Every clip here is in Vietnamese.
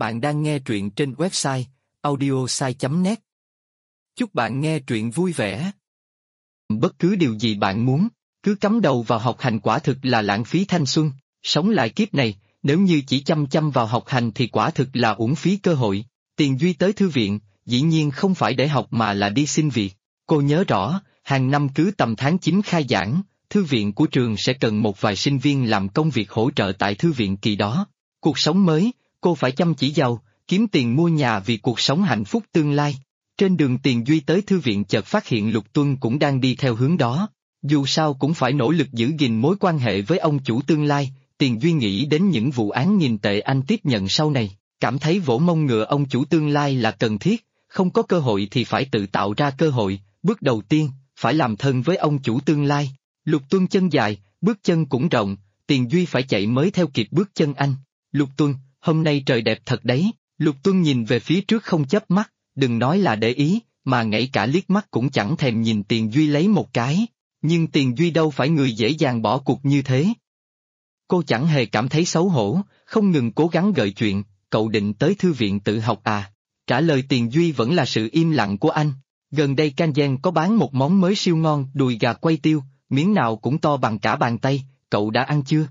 Bạn đang nghe truyện trên website audiosai.net. Chúc bạn nghe truyện vui vẻ. Bất cứ điều gì bạn muốn, cứ cắm đầu vào học hành quả thực là lãng phí thanh xuân. Sống lại kiếp này, nếu như chỉ chăm chăm vào học hành thì quả thực là uổng phí cơ hội. Tiền Duy tới thư viện, dĩ nhiên không phải để học mà là đi xin việc. Cô nhớ rõ, hàng năm cứ tầm tháng 9 khai giảng, thư viện của trường sẽ cần một vài sinh viên làm công việc hỗ trợ tại thư viện kỳ đó. Cuộc sống mới, cô phải chăm chỉ giàu, kiếm tiền mua nhà vì cuộc sống hạnh phúc tương lai. Trên đường Tiền Duy tới thư viện chợt phát hiện Lục Tuân cũng đang đi theo hướng đó. Dù sao cũng phải nỗ lực giữ gìn mối quan hệ với ông chủ tương lai. Tiền Duy nghĩ đến những vụ án nghìn tệ anh tiếp nhận sau này, cảm thấy vỗ mông ngựa ông chủ tương lai là cần thiết, không có cơ hội thì phải tự tạo ra cơ hội. Bước đầu tiên, phải làm thân với ông chủ tương lai. Lục Tuân chân dài, bước chân cũng rộng, Tiền Duy phải chạy mới theo kịp bước chân anh. Lục Tuân, hôm nay trời đẹp thật đấy. Lục Tuân nhìn về phía trước không chớp mắt, đừng nói là để ý, mà ngay cả liếc mắt cũng chẳng thèm nhìn Tiền Duy lấy một cái. Nhưng Tiền Duy đâu phải người dễ dàng bỏ cuộc như thế. Cô chẳng hề cảm thấy xấu hổ, không ngừng cố gắng gợi chuyện, cậu định tới thư viện tự học à? Trả lời Tiền Duy vẫn là sự im lặng của anh. Gần đây Can Giang có bán một món mới siêu ngon, đùi gà quay tiêu, miếng nào cũng to bằng cả bàn tay, cậu đã ăn chưa?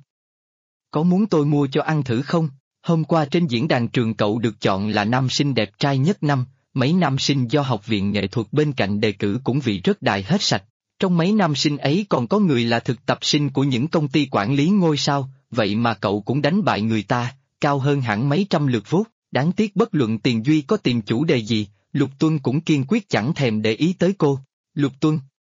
Có muốn tôi mua cho ăn thử không? Hôm qua trên diễn đàn trường cậu được chọn là nam sinh đẹp trai nhất năm, mấy nam sinh do học viện nghệ thuật bên cạnh đề cử cũng vị rất đại hết sạch. Trong mấy nam sinh ấy còn có người là thực tập sinh của những công ty quản lý ngôi sao, vậy mà cậu cũng đánh bại người ta, cao hơn hẳn mấy trăm lượt vút. Đáng tiếc bất luận Tiền Duy có tìm chủ đề gì, Lục Tuân cũng kiên quyết chẳng thèm để ý tới cô. Lục Tuân.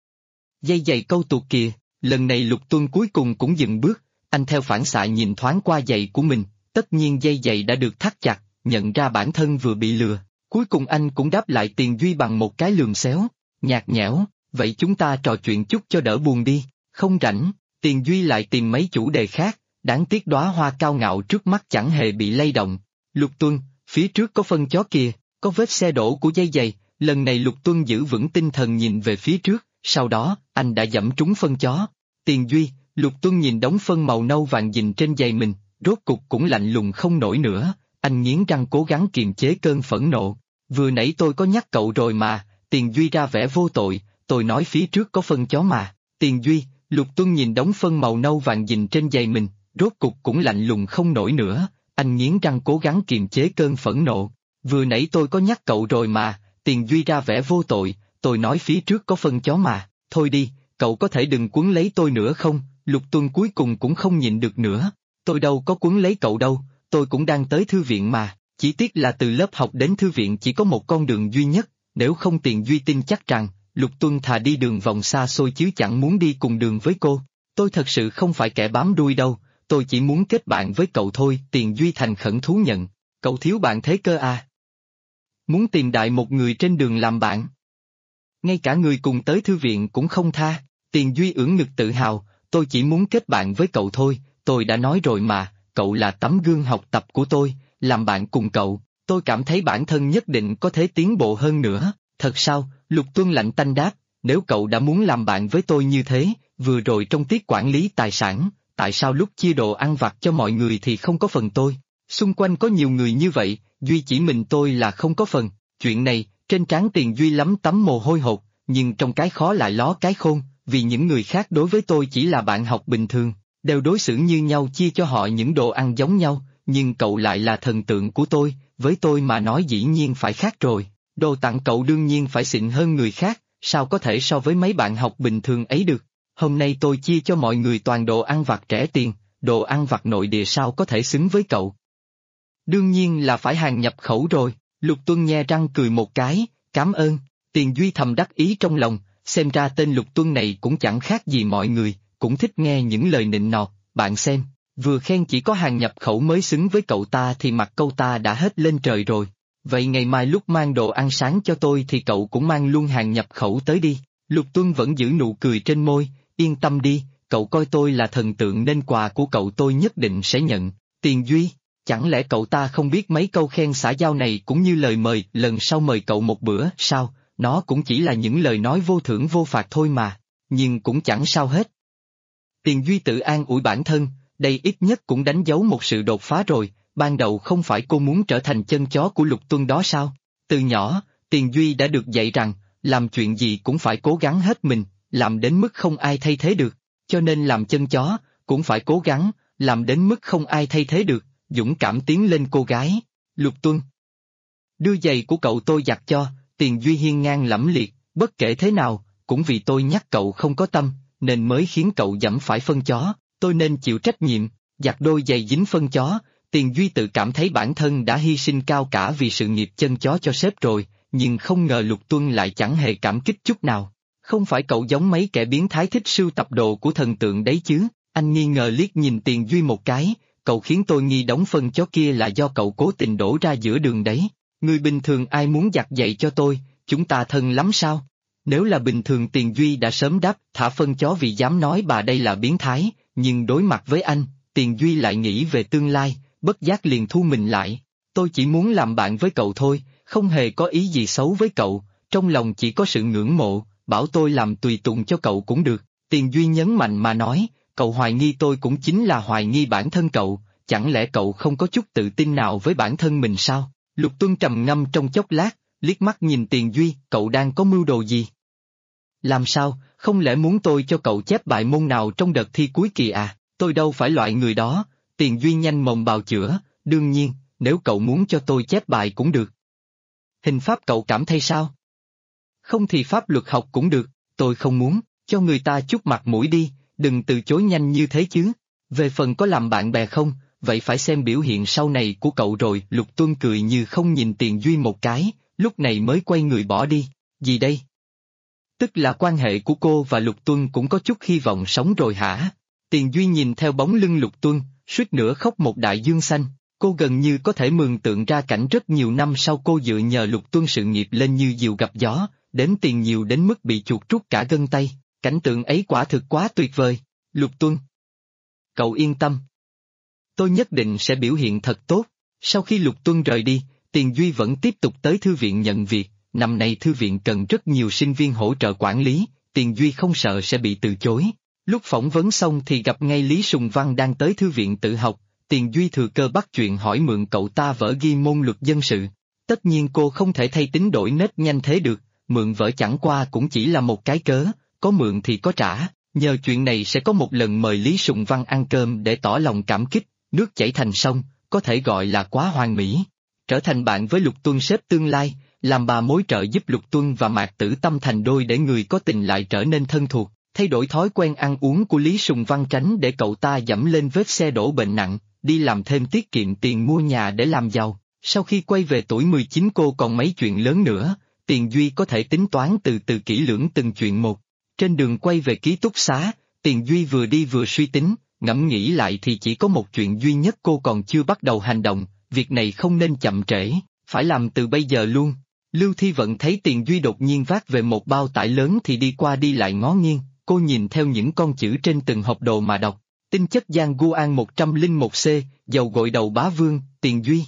Dây giày câu tuột kìa, lần này Lục Tuân cuối cùng cũng dừng bước, anh theo phản xạ nhìn thoáng qua giày của mình, tất nhiên dây giày đã được thắt chặt, nhận ra bản thân vừa bị lừa. Cuối cùng anh cũng đáp lại Tiền Duy bằng một cái lườm xéo, nhạt nhẽo, vậy chúng ta trò chuyện chút cho đỡ buồn đi, không rảnh. Tiền Duy lại tìm mấy chủ đề khác, đáng tiếc đóa hoa cao ngạo trước mắt chẳng hề bị lay động. Lục Tuân, phía trước có phân chó kìa, có vết xe đổ của dây giày. Lần này Lục Tuân giữ vững tinh thần nhìn về phía trước, sau đó, anh đã dẫm trúng phân chó. Tiền Duy, Lục Tuân nhìn đống phân màu nâu vàng dình trên giày mình, rốt cục cũng lạnh lùng không nổi nữa, anh nghiến răng cố gắng kiềm chế cơn phẫn nộ. Vừa nãy tôi có nhắc cậu rồi mà. Tiền Duy ra vẻ vô tội, tôi nói phía trước có phân chó mà. Tiền Duy, Lục Tuân nhìn đống phân màu nâu vàng dình trên giày mình, rốt cục cũng lạnh lùng không nổi nữa, anh nghiến răng cố gắng kiềm chế cơn phẫn nộ. Vừa nãy tôi có nhắc cậu rồi mà. Tiền Duy ra vẻ vô tội, tôi nói phía trước có phân chó mà. Thôi đi, cậu có thể đừng quấn lấy tôi nữa không? Lục Tuân cuối cùng cũng không nhịn được nữa. Tôi đâu có quấn lấy cậu đâu, tôi cũng đang tới thư viện mà. Chỉ tiếc là từ lớp học đến thư viện chỉ có một con đường duy nhất, nếu không Tiền Duy tin chắc rằng, Lục Tuân thà đi đường vòng xa xôi chứ chẳng muốn đi cùng đường với cô. Tôi thật sự không phải kẻ bám đuôi đâu, tôi chỉ muốn kết bạn với cậu thôi. Tiền Duy thành khẩn thú nhận, cậu thiếu bạn thế cơ à? Muốn tìm đại một người trên đường làm bạn? Ngay cả người cùng tới thư viện cũng không tha. Tiền Duy ưỡn ngực tự hào, tôi chỉ muốn kết bạn với cậu thôi, tôi đã nói rồi mà, cậu là tấm gương học tập của tôi, làm bạn cùng cậu, tôi cảm thấy bản thân nhất định có thể tiến bộ hơn nữa. Thật sao? Lục Tuân lạnh tanh đáp, nếu cậu đã muốn làm bạn với tôi như thế, vừa rồi trong tiết quản lý tài sản, tại sao lúc chia đồ ăn vặt cho mọi người thì không có phần tôi? Xung quanh có nhiều người như vậy, duy chỉ mình tôi là không có phần. Chuyện này, trên trán Tiền Duy lắm tấm mồ hôi hột, nhưng trong cái khó lại ló cái khôn, vì những người khác đối với tôi chỉ là bạn học bình thường, đều đối xử như nhau chia cho họ những đồ ăn giống nhau, nhưng cậu lại là thần tượng của tôi, với tôi mà nói dĩ nhiên phải khác rồi. Đồ tặng cậu đương nhiên phải xịn hơn người khác, sao có thể so với mấy bạn học bình thường ấy được. Hôm nay tôi chia cho mọi người toàn đồ ăn vặt rẻ tiền, đồ ăn vặt nội địa sao có thể xứng với cậu. Đương nhiên là phải hàng nhập khẩu rồi. Lục Tuân nhe răng cười một cái, cảm ơn. Tiền Duy thầm đắc ý trong lòng, xem ra tên Lục Tuân này cũng chẳng khác gì mọi người, cũng thích nghe những lời nịnh nọt. Bạn xem, vừa khen chỉ có hàng nhập khẩu mới xứng với cậu ta thì mặt câu ta đã hết lên trời rồi. Vậy ngày mai lúc mang đồ ăn sáng cho tôi thì cậu cũng mang luôn hàng nhập khẩu tới đi. Lục Tuân vẫn giữ nụ cười trên môi, yên tâm đi, cậu coi tôi là thần tượng nên quà của cậu tôi nhất định sẽ nhận. Tiền Duy, chẳng lẽ cậu ta không biết mấy câu khen xã giao này cũng như lời mời lần sau mời cậu một bữa sao? Nó cũng chỉ là những lời nói vô thưởng vô phạt thôi mà, nhưng cũng chẳng sao hết. Tiền Duy tự an ủi bản thân, đây ít nhất cũng đánh dấu một sự đột phá rồi, ban đầu không phải cô muốn trở thành chân chó của Lục Tuân đó sao? Từ nhỏ, Tiền Duy đã được dạy rằng, làm chuyện gì cũng phải cố gắng hết mình, làm đến mức không ai thay thế được, cho nên làm chân chó, cũng phải cố gắng, làm đến mức không ai thay thế được, dũng cảm tiến lên cô gái. Lục Tuân đưa giày của cậu tôi giặt cho, Tiền Duy hiên ngang lẫm liệt, bất kể thế nào, cũng vì tôi nhắc cậu không có tâm, nên mới khiến cậu dẫm phải phân chó, tôi nên chịu trách nhiệm, giặt đôi giày dính phân chó. Tiền Duy tự cảm thấy bản thân đã hy sinh cao cả vì sự nghiệp chân chó cho sếp rồi, nhưng không ngờ Lục Tuân lại chẳng hề cảm kích chút nào. Không phải cậu giống mấy kẻ biến thái thích sưu tập đồ của thần tượng đấy chứ? Anh nghi ngờ liếc nhìn Tiền Duy một cái, cậu khiến tôi nghi đống phân chó kia là do cậu cố tình đổ ra giữa đường đấy. Người bình thường ai muốn giặt giày cho tôi, chúng ta thân lắm sao? Nếu là bình thường Tiền Duy đã sớm đáp thả phân chó vì dám nói bà đây là biến thái, nhưng đối mặt với anh, Tiền Duy lại nghĩ về tương lai, bất giác liền thu mình lại. Tôi chỉ muốn làm bạn với cậu thôi, không hề có ý gì xấu với cậu, trong lòng chỉ có sự ngưỡng mộ, bảo tôi làm tùy tùng cho cậu cũng được. Tiền Duy nhấn mạnh mà nói, cậu hoài nghi tôi cũng chính là hoài nghi bản thân cậu, chẳng lẽ cậu không có chút tự tin nào với bản thân mình sao? Lục Tuân trầm ngâm trong chốc lát, liếc mắt nhìn Tiền Duy, cậu đang có mưu đồ gì? Làm sao, không lẽ muốn tôi cho cậu chép bài môn nào trong đợt thi cuối kỳ à? Tôi đâu phải loại người đó. Tiền Duy nhanh mồm bào chữa, đương nhiên, nếu cậu muốn cho tôi chép bài cũng được. Hình pháp cậu cảm thấy sao? Không thì pháp luật học cũng được, tôi không muốn, cho người ta chút mặt mũi đi, đừng từ chối nhanh như thế chứ. Về phần có làm bạn bè không, vậy phải xem biểu hiện sau này của cậu rồi. Lục Tuân cười như không nhìn Tiền Duy một cái, lúc này mới quay người bỏ đi. Gì đây? Tức là quan hệ của cô và Lục Tuân cũng có chút hy vọng sống rồi hả? Tiền Duy nhìn theo bóng lưng Lục Tuân, suýt nữa khóc một đại dương xanh. Cô gần như có thể mường tượng ra cảnh rất nhiều năm sau cô dựa nhờ Lục Tuân sự nghiệp lên như diều gặp gió, đếm tiền nhiều đến mức bị chuột rút cả gân tay. Cảnh tượng ấy quả thực quá tuyệt vời. Lục Tuân, cậu yên tâm. Tôi nhất định sẽ biểu hiện thật tốt. Sau khi Lục Tuân rời đi, Tiền Duy vẫn tiếp tục tới thư viện nhận việc. Năm nay thư viện cần rất nhiều sinh viên hỗ trợ quản lý, Tiền Duy không sợ sẽ bị từ chối. Lúc phỏng vấn xong thì gặp ngay Lý Sùng Văn đang tới thư viện tự học, Tiền Duy thừa cơ bắt chuyện hỏi mượn cậu ta vở ghi môn luật dân sự. Tất nhiên cô không thể thay tính đổi nết nhanh thế được, mượn vở chẳng qua cũng chỉ là một cái cớ, có mượn thì có trả, nhờ chuyện này sẽ có một lần mời Lý Sùng Văn ăn cơm để tỏ lòng cảm kích, nước chảy thành sông, có thể gọi là quá hoàn mỹ. Trở thành bạn với Lục Tuân sếp tương lai, làm bà mối trợ giúp Lục Tuân và Mạc Tử Tâm thành đôi để người có tình lại trở nên thân thuộc, thay đổi thói quen ăn uống của Lý Sùng Văn tránh để cậu ta dẫm lên vết xe đổ bệnh nặng, đi làm thêm tiết kiệm tiền mua nhà để làm giàu. Sau khi quay về tuổi 19 cô còn mấy chuyện lớn nữa, Tiền Duy có thể tính toán từ từ kỹ lưỡng từng chuyện một. Trên đường quay về ký túc xá, Tiền Duy vừa đi vừa suy tính, ngẫm nghĩ lại thì chỉ có một chuyện duy nhất cô còn chưa bắt đầu hành động, việc này không nên chậm trễ, phải làm từ bây giờ luôn. Lưu Thi Vận thấy Tiền Duy đột nhiên vác về một bao tải lớn thì đi qua đi lại ngó nghiêng, cô nhìn theo những con chữ trên từng hộp đồ mà đọc. Tinh chất Giang Guan 101C, dầu gội đầu bá vương, Tiền Duy.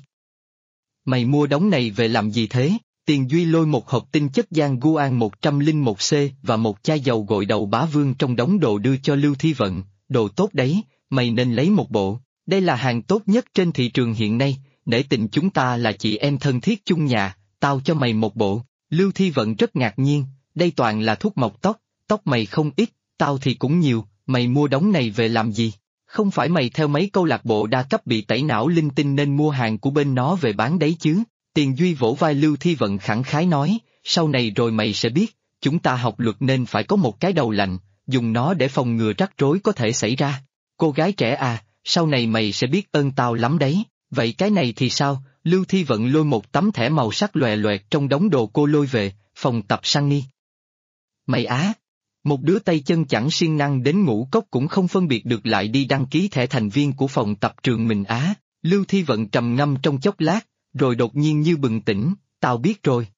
Mày mua đống này về làm gì thế? Tiền Duy lôi một hộp tinh chất Giang Guan 101C và một chai dầu gội đầu bá vương trong đống đồ đưa cho Lưu Thi Vận, đồ tốt đấy, mày nên lấy một bộ, đây là hàng tốt nhất trên thị trường hiện nay, nể tình chúng ta là chị em thân thiết chung nhà, tao cho mày một bộ. Lưu Thi Vận rất ngạc nhiên, đây toàn là thuốc mọc tóc, tóc mày không ít, tao thì cũng nhiều, mày mua đống này về làm gì? Không phải mày theo mấy câu lạc bộ đa cấp bị tẩy não linh tinh nên mua hàng của bên nó về bán đấy chứ? Tiền Duy vỗ vai Lưu Thi Vận khẳng khái nói, sau này rồi mày sẽ biết, chúng ta học luật nên phải có một cái đầu lạnh, dùng nó để phòng ngừa rắc rối có thể xảy ra. Cô gái trẻ à, sau này mày sẽ biết ơn tao lắm đấy, vậy cái này thì sao? Lưu Thi Vận lôi một tấm thẻ màu sắc lòe loẹt trong đống đồ cô lôi về, phòng tập Sunny. Mày á! Một đứa tay chân chẳng siêng năng đến ngũ cốc cũng không phân biệt được lại đi đăng ký thẻ thành viên của phòng tập trường mình á. Lưu Thi Vận trầm ngâm trong chốc lát, rồi đột nhiên như bừng tỉnh, tao biết rồi.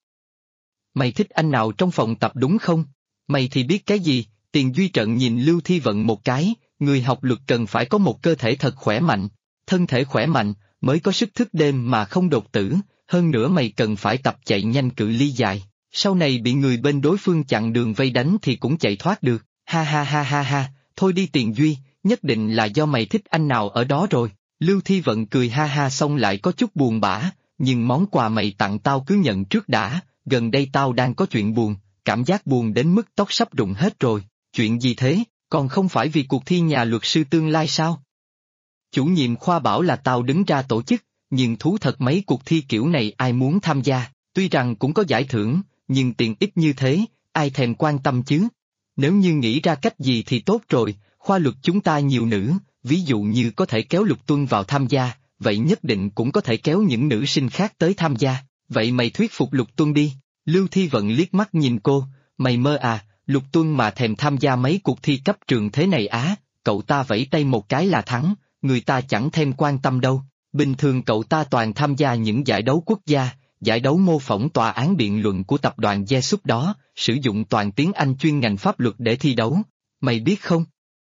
Mày thích anh nào trong phòng tập đúng không? Mày thì biết cái gì? Tiền Duy trợn nhìn Lưu Thi Vận một cái, người học luật cần phải có một cơ thể thật khỏe mạnh, thân thể khỏe mạnh, mới có sức thức đêm mà không đột tử, hơn nữa mày cần phải tập chạy nhanh cự ly dài. Sau này bị người bên đối phương chặn đường vây đánh thì cũng chạy thoát được, ha ha ha ha ha, thôi đi Tiền Duy, nhất định là do mày thích anh nào ở đó rồi. Lưu Thi Vận cười ha ha xong lại có chút buồn bã, nhưng món quà mày tặng tao cứ nhận trước đã, gần đây tao đang có chuyện buồn, cảm giác buồn đến mức tóc sắp rụng hết rồi. Chuyện gì thế, còn không phải vì cuộc thi nhà luật sư tương lai sao? Chủ nhiệm khoa bảo là tao đứng ra tổ chức, nhưng thú thật mấy cuộc thi kiểu này ai muốn tham gia, tuy rằng cũng có giải thưởng, nhưng tiền ít như thế, ai thèm quan tâm chứ? Nếu như nghĩ ra cách gì thì tốt rồi, khoa luật chúng ta nhiều nữ, ví dụ như có thể kéo Lục Tuân vào tham gia, vậy nhất định cũng có thể kéo những nữ sinh khác tới tham gia, vậy mày thuyết phục Lục Tuân đi. Lưu Thi Vận liếc mắt nhìn cô, mày mơ à, Lục Tuân mà thèm tham gia mấy cuộc thi cấp trường thế này á, cậu ta vẫy tay một cái là thắng, người ta chẳng thèm quan tâm đâu, bình thường cậu ta toàn tham gia những giải đấu quốc gia, giải đấu mô phỏng tòa án biện luận của tập đoàn Jesus đó, sử dụng toàn tiếng Anh chuyên ngành pháp luật để thi đấu, mày biết không?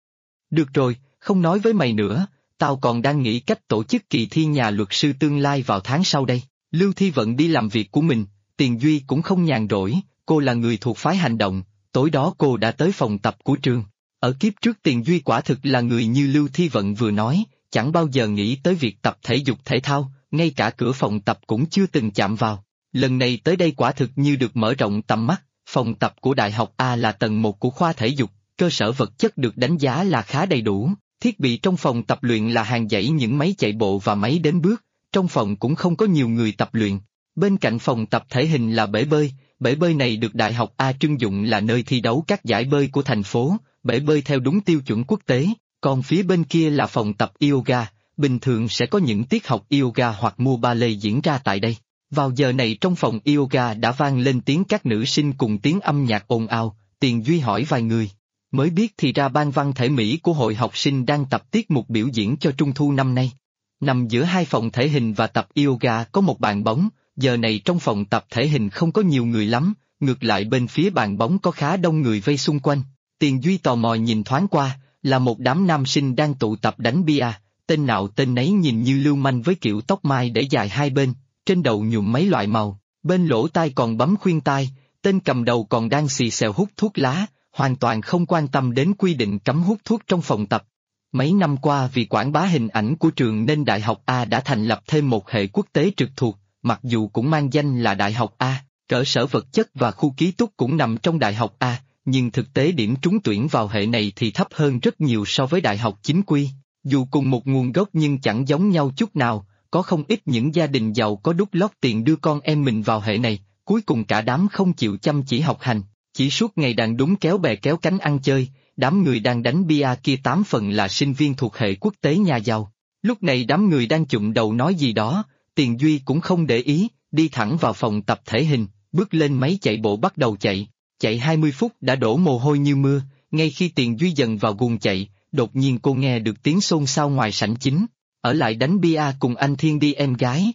Được rồi, không nói với mày nữa, tao còn đang nghĩ cách tổ chức kỳ thi nhà luật sư tương lai vào tháng sau đây. Lưu Thi Vận đi làm việc của mình, Tiền Duy cũng không nhàn rỗi, cô là người thuộc phái hành động, tối đó cô đã tới phòng tập của trường. Ở kiếp trước Tiền Duy quả thực là người như Lưu Thi Vận vừa nói, chẳng bao giờ nghĩ tới việc tập thể dục thể thao, ngay cả cửa phòng tập cũng chưa từng chạm vào. Lần này tới đây quả thực như được mở rộng tầm mắt, phòng tập của Đại học A là tầng 1 của khoa thể dục, cơ sở vật chất được đánh giá là khá đầy đủ, thiết bị trong phòng tập luyện là hàng dãy những máy chạy bộ và máy đếm bước, trong phòng cũng không có nhiều người tập luyện. Bên cạnh phòng tập thể hình là bể bơi này được Đại học A trưng dụng là nơi thi đấu các giải bơi của thành phố, bể bơi theo đúng tiêu chuẩn quốc tế, còn phía bên kia là phòng tập yoga, bình thường sẽ có những tiết học yoga hoặc mua ballet diễn ra tại đây. Vào giờ này trong phòng yoga đã vang lên tiếng các nữ sinh cùng tiếng âm nhạc ồn ào, Tiền Duy hỏi vài người. Mới biết thì ra ban văn thể Mỹ của hội học sinh đang tập tiết mục biểu diễn cho Trung thu năm nay. Nằm giữa hai phòng thể hình và tập yoga có một bàn bóng, giờ này trong phòng tập thể hình không có nhiều người lắm, ngược lại bên phía bàn bóng có khá đông người vây xung quanh. Tiền Duy tò mò nhìn thoáng qua, là một đám nam sinh đang tụ tập đánh bia, tên nào tên nấy nhìn như lưu manh với kiểu tóc mai để dài hai bên, trên đầu nhuộm mấy loại màu, bên lỗ tai còn bấm khuyên tai, tên cầm đầu còn đang xì xèo hút thuốc lá, hoàn toàn không quan tâm đến quy định cấm hút thuốc trong phòng tập. Mấy năm qua vì quảng bá hình ảnh của trường nên Đại học A đã thành lập thêm một hệ quốc tế trực thuộc, mặc dù cũng mang danh là Đại học A, cơ sở vật chất và khu ký túc cũng nằm trong Đại học A, nhưng thực tế điểm trúng tuyển vào hệ này thì thấp hơn rất nhiều so với đại học chính quy. Dù cùng một nguồn gốc nhưng chẳng giống nhau chút nào, có không ít những gia đình giàu có đút lót tiền đưa con em mình vào hệ này, cuối cùng cả đám không chịu chăm chỉ học hành, chỉ suốt ngày đàn đúng kéo bè kéo cánh ăn chơi. Đám người đang đánh bia kia 8 phần là sinh viên thuộc hệ quốc tế nhà giàu. Lúc này đám người đang chụm đầu nói gì đó, Tiền Duy cũng không để ý, đi thẳng vào phòng tập thể hình, bước lên máy chạy bộ bắt đầu chạy 20 phút đã đổ mồ hôi như mưa, ngay khi Tiền Duy dần vào guồng chạy, đột nhiên cô nghe được tiếng xôn xao ngoài sảnh chính, ở lại đánh bia cùng anh Thiên đi em gái.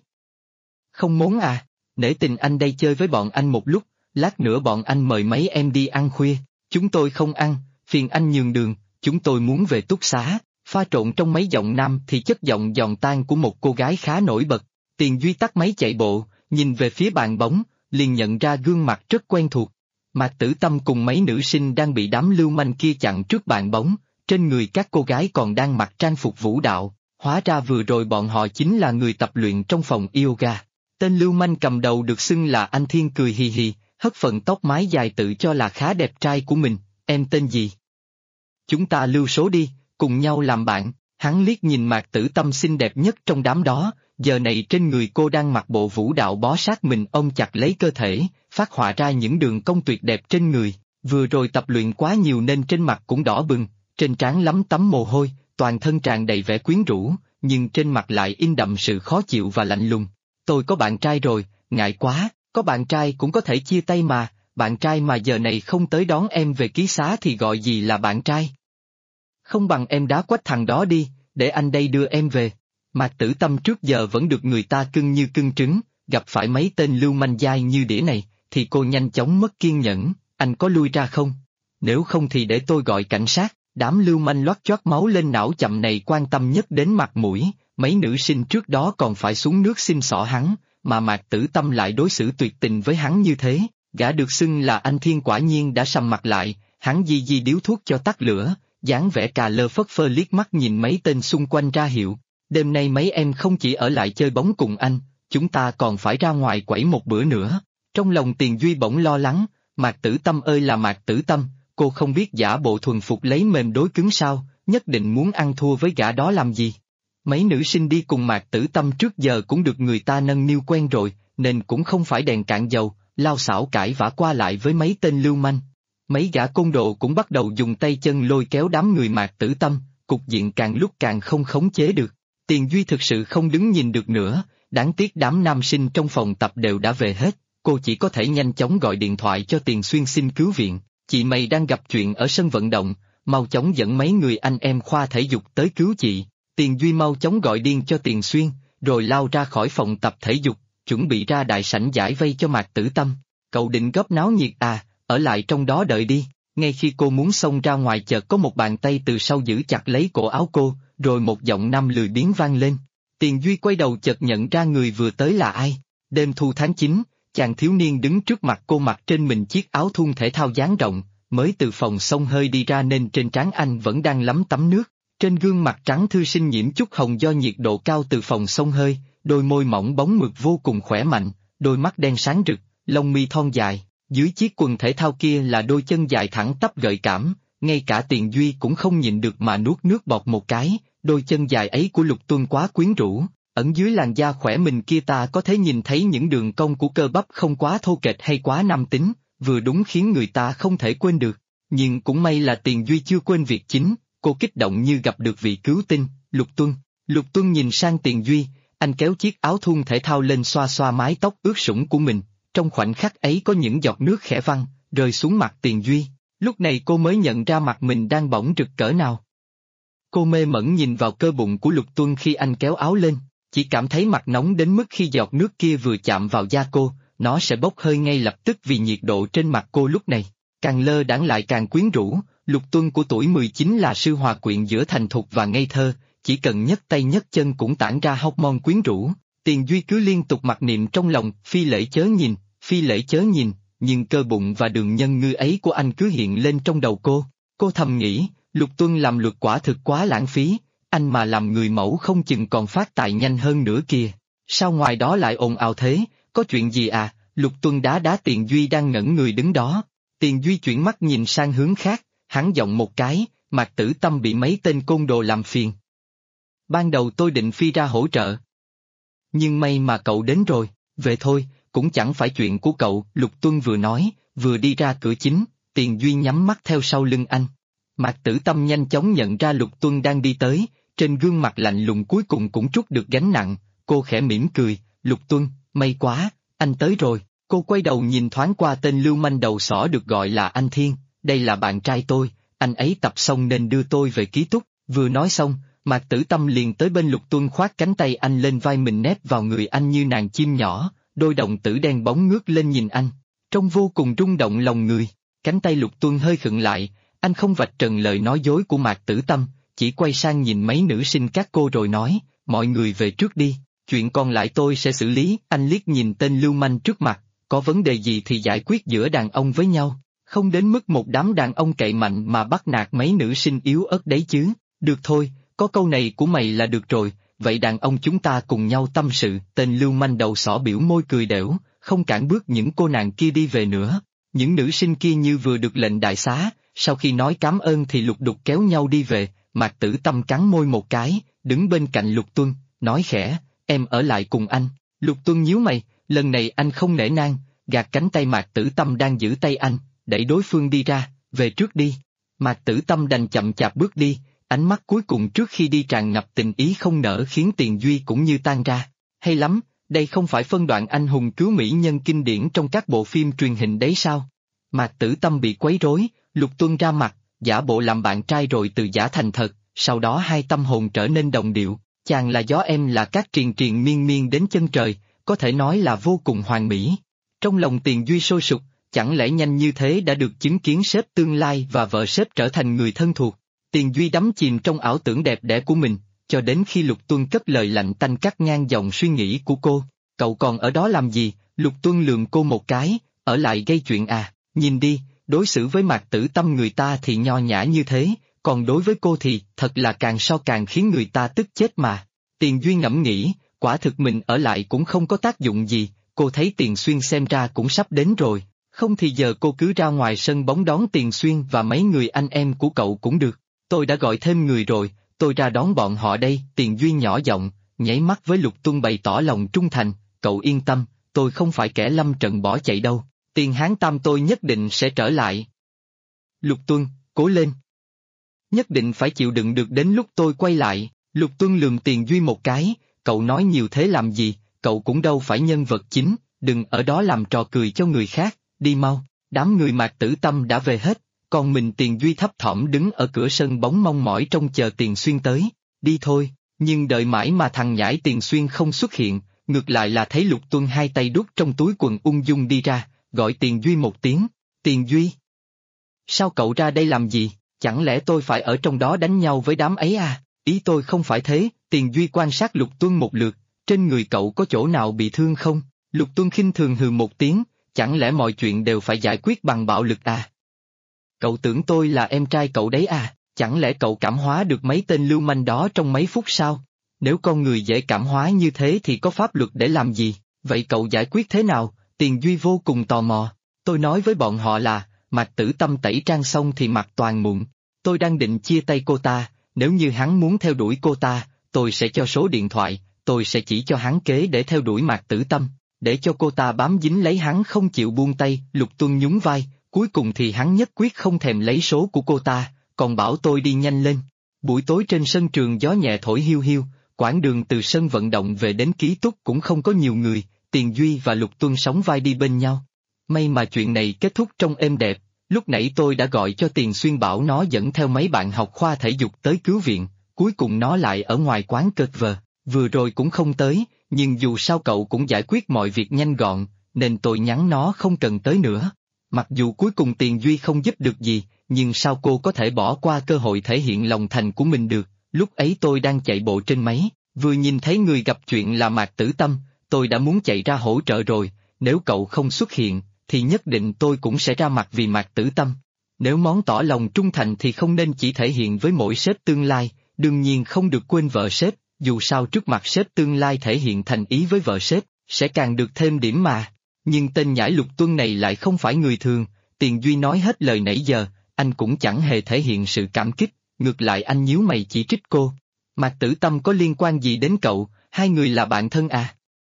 Không muốn à, nể tình anh đây chơi với bọn anh một lúc, lát nữa bọn anh mời mấy em đi ăn khuya, chúng tôi không ăn. Phiền anh nhường đường, chúng tôi muốn về túc xá, pha trộn trong mấy giọng nam thì chất giọng giòn tan của một cô gái khá nổi bật. Tiền Duy tắt máy chạy bộ, nhìn về phía bàn bóng, liền nhận ra gương mặt rất quen thuộc. Mạc Tử Tâm cùng mấy nữ sinh đang bị đám lưu manh kia chặn trước bàn bóng, trên người các cô gái còn đang mặc trang phục vũ đạo, hóa ra vừa rồi bọn họ chính là người tập luyện trong phòng yoga. Tên lưu manh cầm đầu được xưng là anh Thiên cười hì hì, hất phần tóc mái dài tự cho là khá đẹp trai của mình. Em tên gì? Chúng ta lưu số đi, cùng nhau làm bạn. Hắn liếc nhìn Mạc Tử Tâm xinh đẹp nhất trong đám đó, giờ này trên người cô đang mặc bộ vũ đạo bó sát mình ôm chặt lấy cơ thể, phát họa ra những đường cong tuyệt đẹp trên người. Vừa rồi tập luyện quá nhiều nên trên mặt cũng đỏ bừng, trên trán lấm tấm mồ hôi, toàn thân tràn đầy vẻ quyến rũ, nhưng trên mặt lại in đậm sự khó chịu và lạnh lùng. Tôi có bạn trai rồi, ngại quá, có bạn trai cũng có thể chia tay mà. Bạn trai mà giờ này không tới đón em về ký xá thì gọi gì là bạn trai? Không bằng em đá quách thằng đó đi, để anh đây đưa em về. Mạc Tử Tâm trước giờ vẫn được người ta cưng như cưng trứng, gặp phải mấy tên lưu manh dai như đĩa này, thì cô nhanh chóng mất kiên nhẫn, anh có lui ra không? Nếu không thì để tôi gọi cảnh sát. Đám lưu manh loắt choắt máu lên não chậm này quan tâm nhất đến mặt mũi, mấy nữ sinh trước đó còn phải xuống nước xin xỏ hắn, mà Mạc Tử Tâm lại đối xử tuyệt tình với hắn như thế. Gã được xưng là anh Thiên quả nhiên đã sầm mặt lại, hắn di điếu thuốc cho tắt lửa, dáng vẻ cà lơ phất phơ liếc mắt nhìn mấy tên xung quanh ra hiệu, Đêm nay mấy em không chỉ ở lại chơi bóng cùng anh, chúng ta còn phải ra ngoài quẩy một bữa nữa. Trong lòng Tiền Duy bỗng lo lắng, Mạc Tử Tâm ơi là Mạc Tử Tâm, cô không biết giả bộ thuần phục lấy mềm đối cứng sao, nhất định muốn ăn thua với gã đó làm gì. Mấy nữ sinh đi cùng Mạc Tử Tâm trước giờ cũng được người ta nâng niu quen rồi, nên cũng không phải đèn cạn dầu, lao xảo cãi vã qua lại với mấy tên lưu manh. Mấy gã côn đồ cũng bắt đầu dùng tay chân lôi kéo đám người Mạc Tử Tâm, cục diện càng lúc càng không khống chế được. Tiền Duy thực sự không đứng nhìn được nữa, đáng tiếc đám nam sinh trong phòng tập đều đã về hết, cô chỉ có thể nhanh chóng gọi điện thoại cho Tiền Xuyên xin cứu viện. Chị mày đang gặp chuyện ở sân vận động, mau chóng dẫn mấy người anh em khoa thể dục tới cứu chị. Tiền Duy mau chóng gọi điên cho Tiền Xuyên, rồi lao ra khỏi phòng tập thể dục, chuẩn bị ra đại sảnh giải vây cho Mạc Tử Tâm. Cậu định góp náo nhiệt à, ở lại trong đó đợi đi. Ngay khi cô muốn xông ra ngoài chợt có một bàn tay từ sau giữ chặt lấy cổ áo cô, rồi một giọng nam lười biếng vang lên. Tiền Duy quay đầu chợt nhận ra người vừa tới là ai. Đêm thu tháng 9, chàng thiếu niên đứng trước mặt cô mặc trên mình chiếc áo thun thể thao dáng rộng, mới từ phòng xông hơi đi ra nên trên trán anh vẫn đang lấm tấm nước. Trên gương mặt trắng thư sinh nhiễm chút hồng do nhiệt độ cao từ phòng xông hơi, đôi môi mỏng bóng mượt vô cùng khỏe mạnh, đôi mắt đen sáng rực, lông mi thon dài, dưới chiếc quần thể thao kia là đôi chân dài thẳng tắp gợi cảm, ngay cả Tiền Duy cũng không nhịn được mà nuốt nước bọt một cái, đôi chân dài ấy của Lục Tuân quá quyến rũ, ẩn dưới làn da khỏe mình kia ta có thể nhìn thấy những đường cong của cơ bắp không quá thô kệch hay quá nam tính, vừa đúng khiến người ta không thể quên được, nhưng cũng may là Tiền Duy chưa quên việc chính. Cô kích động như gặp được vị cứu tinh, Lục Tuân. Lục Tuân nhìn sang Tiền Duy, anh kéo chiếc áo thun thể thao lên xoa xoa mái tóc ướt sũng của mình, trong khoảnh khắc ấy có những giọt nước khẽ văng, rơi xuống mặt Tiền Duy. Lúc này cô mới nhận ra mặt mình đang bỏng rực cỡ nào. Cô mê mẩn nhìn vào cơ bụng của Lục Tuân khi anh kéo áo lên, chỉ cảm thấy mặt nóng đến mức khi giọt nước kia vừa chạm vào da cô, nó sẽ bốc hơi ngay lập tức vì nhiệt độ trên mặt cô lúc này. Càng lơ đãng lại càng quyến rũ. Lục Tuân của tuổi 19 là sư hòa quyện giữa thành thục và ngây thơ, chỉ cần nhấc tay nhấc chân cũng tản ra hormone quyến rũ. Tiền Duy cứ liên tục mặc niệm trong lòng, phi lễ chớ nhìn, phi lễ chớ nhìn, nhưng cơ bụng và đường nhân ngư ấy của anh cứ hiện lên trong đầu cô. Cô thầm nghĩ, Lục Tuân làm luật quả thực quá lãng phí, anh mà làm người mẫu không chừng còn phát tài nhanh hơn nữa kìa. Sao ngoài đó lại ồn ào thế, có chuyện gì à? Lục Tuân đá đá Tiền Duy đang ngẩn người đứng đó. Tiền Duy chuyển mắt nhìn sang hướng khác. Hắn giọng một cái, Mạc Tử Tâm bị mấy tên côn đồ làm phiền. Ban đầu tôi định phi ra hỗ trợ. Nhưng may mà cậu đến rồi, về thôi, cũng chẳng phải chuyện của cậu, Lục Tuân vừa nói, vừa đi ra cửa chính, Tiền Duy nhắm mắt theo sau lưng anh. Mạc Tử Tâm nhanh chóng nhận ra Lục Tuân đang đi tới, trên gương mặt lạnh lùng cuối cùng cũng trút được gánh nặng, cô khẽ mỉm cười, Lục Tuân, may quá, anh tới rồi, cô quay đầu nhìn thoáng qua tên lưu manh đầu sỏ được gọi là anh Thiên. Đây là bạn trai tôi, anh ấy tập xong nên đưa tôi về ký túc, vừa nói xong, Mạc Tử Tâm liền tới bên Lục Tuân khoác cánh tay anh lên vai mình nép vào người anh như nàng chim nhỏ, đôi đồng tử đen bóng ngước lên nhìn anh, trông vô cùng rung động lòng người, cánh tay Lục Tuân hơi khựng lại, anh không vạch trần lời nói dối của Mạc Tử Tâm, chỉ quay sang nhìn mấy nữ sinh các cô rồi nói, mọi người về trước đi, chuyện còn lại tôi sẽ xử lý, anh liếc nhìn tên lưu manh trước mặt, có vấn đề gì thì giải quyết giữa đàn ông với nhau. Không đến mức một đám đàn ông cậy mạnh mà bắt nạt mấy nữ sinh yếu ớt đấy chứ, được thôi, có câu này của mày là được rồi, vậy đàn ông chúng ta cùng nhau tâm sự, tên lưu manh đầu sỏ biểu môi cười đểu, không cản bước những cô nàng kia đi về nữa, những nữ sinh kia như vừa được lệnh đại xá, sau khi nói cảm ơn thì lục đục kéo nhau đi về, Mạc Tử Tâm cắn môi một cái, đứng bên cạnh Lục Tuân, nói khẽ, em ở lại cùng anh, Lục Tuân nhíu mày, lần này anh không nể nang, gạt cánh tay Mạc Tử Tâm đang giữ tay anh. Đẩy đối phương đi ra, về trước đi. Mạc Tử Tâm đành chậm chạp bước đi, ánh mắt cuối cùng trước khi đi tràn ngập tình ý không nở khiến Tiền Duy cũng như tan ra. Hay lắm, đây không phải phân đoạn anh hùng cứu mỹ nhân kinh điển trong các bộ phim truyền hình đấy sao? Mạc Tử Tâm bị quấy rối, Lục Tuân ra mặt, giả bộ làm bạn trai rồi từ giả thành thật, sau đó hai tâm hồn trở nên đồng điệu, chàng là gió em là cát triền triền miên miên đến chân trời, có thể nói là vô cùng hoàn mỹ. Trong lòng Tiền Duy sôi sục, chẳng lẽ nhanh như thế đã được chứng kiến sếp tương lai và vợ sếp trở thành người thân thuộc. Tiền Duy đắm chìm trong ảo tưởng đẹp đẽ của mình, cho đến khi Lục Tuân cất lời lạnh tanh cắt ngang dòng suy nghĩ của cô. Cậu còn ở đó làm gì? Lục Tuân lườm cô một cái, ở lại gây chuyện à? Nhìn đi, đối xử với Mạc Tử Tâm người ta thì nho nhã như thế, còn đối với cô thì thật là càng so càng khiến người ta tức chết mà. Tiền Duy ngẫm nghĩ, quả thực mình ở lại cũng không có tác dụng gì, cô thấy Tiền Xuyên xem ra cũng sắp đến rồi, không thì giờ cô cứ ra ngoài sân bóng đón Tiền Xuyên và mấy người anh em của cậu cũng được. Tôi đã gọi thêm người rồi, tôi ra đón bọn họ đây. Tiền Duy nhỏ giọng, nháy mắt với Lục Tuân bày tỏ lòng trung thành, cậu yên tâm, tôi không phải kẻ lâm trận bỏ chạy đâu, Tiền Hán Tam tôi nhất định sẽ trở lại. Lục Tuân, cố lên. Nhất định phải chịu đựng được đến lúc tôi quay lại. Lục Tuân lườm Tiền Duy một cái, cậu nói nhiều thế làm gì, cậu cũng đâu phải nhân vật chính, đừng ở đó làm trò cười cho người khác, đi mau. Đám người Mạc Tử Tâm đã về hết, còn mình Tiền Duy thấp thỏm đứng ở cửa sân bóng mong mỏi trông chờ Tiền Xuyên tới, đi thôi, nhưng đợi mãi mà thằng nhãi Tiền Xuyên không xuất hiện, ngược lại là thấy Lục Tuân hai tay đút trong túi quần ung dung đi ra, gọi Tiền Duy một tiếng, Tiền Duy. Sao cậu ra đây làm gì, chẳng lẽ tôi phải ở trong đó đánh nhau với đám ấy à? Ý tôi không phải thế. Tiền Duy quan sát Lục Tuân một lượt, trên người cậu có chỗ nào bị thương không? Lục Tuân khinh thường hừ một tiếng, chẳng lẽ mọi chuyện đều phải giải quyết bằng bạo lực à? Cậu tưởng tôi là em trai cậu đấy à, chẳng lẽ cậu cảm hóa được mấy tên lưu manh đó trong mấy phút sao? Nếu con người dễ cảm hóa như thế thì có pháp luật để làm gì, vậy cậu giải quyết thế nào? Tiền Duy vô cùng tò mò, tôi nói với bọn họ là, Mạc Tử Tâm tẩy trang xong thì mặc toàn mụn, tôi đang định chia tay cô ta, nếu như hắn muốn theo đuổi cô ta, tôi sẽ cho số điện thoại, tôi sẽ chỉ cho hắn kế để theo đuổi Mạc Tử Tâm, để cho cô ta bám dính lấy hắn không chịu buông tay. Lục Tuân nhún vai, cuối cùng thì hắn nhất quyết không thèm lấy số của cô ta, còn bảo tôi đi nhanh lên. Buổi tối trên sân trường gió nhẹ thổi hiu hiu, quãng đường từ sân vận động về đến ký túc cũng không có nhiều người, Tiền Duy và Lục Tuân sóng vai đi bên nhau. May mà chuyện này kết thúc trong êm đẹp, lúc nãy tôi đã gọi cho Tiền Xuyên bảo nó dẫn theo mấy bạn học khoa thể dục tới cứu viện, cuối cùng nó lại ở ngoài quán cợt vờ, vừa rồi cũng không tới, nhưng dù sao cậu cũng giải quyết mọi việc nhanh gọn, nên tôi nhắn nó không cần tới nữa. Mặc dù cuối cùng Tiền Duy không giúp được gì, nhưng sao cô có thể bỏ qua cơ hội thể hiện lòng thành của mình được, lúc ấy tôi đang chạy bộ trên máy, vừa nhìn thấy người gặp chuyện là Mạc Tử Tâm, tôi đã muốn chạy ra hỗ trợ rồi, nếu cậu không xuất hiện, thì nhất định tôi cũng sẽ ra mặt vì Mạc Tử Tâm. Nếu món tỏ lòng trung thành thì không nên chỉ thể hiện với mỗi sếp tương lai, đương nhiên không được quên vợ sếp, dù sao trước mặt sếp tương lai thể hiện thành ý với vợ sếp, sẽ càng được thêm điểm mà. Nhưng tên nhãi Lục Tuân này lại không phải người thường, Tiền Duy nói hết lời nãy giờ, anh cũng chẳng hề thể hiện sự cảm kích, ngược lại anh nhíu mày chỉ trích cô. Mạc Tử Tâm có liên quan gì đến cậu, hai người là bạn thân à?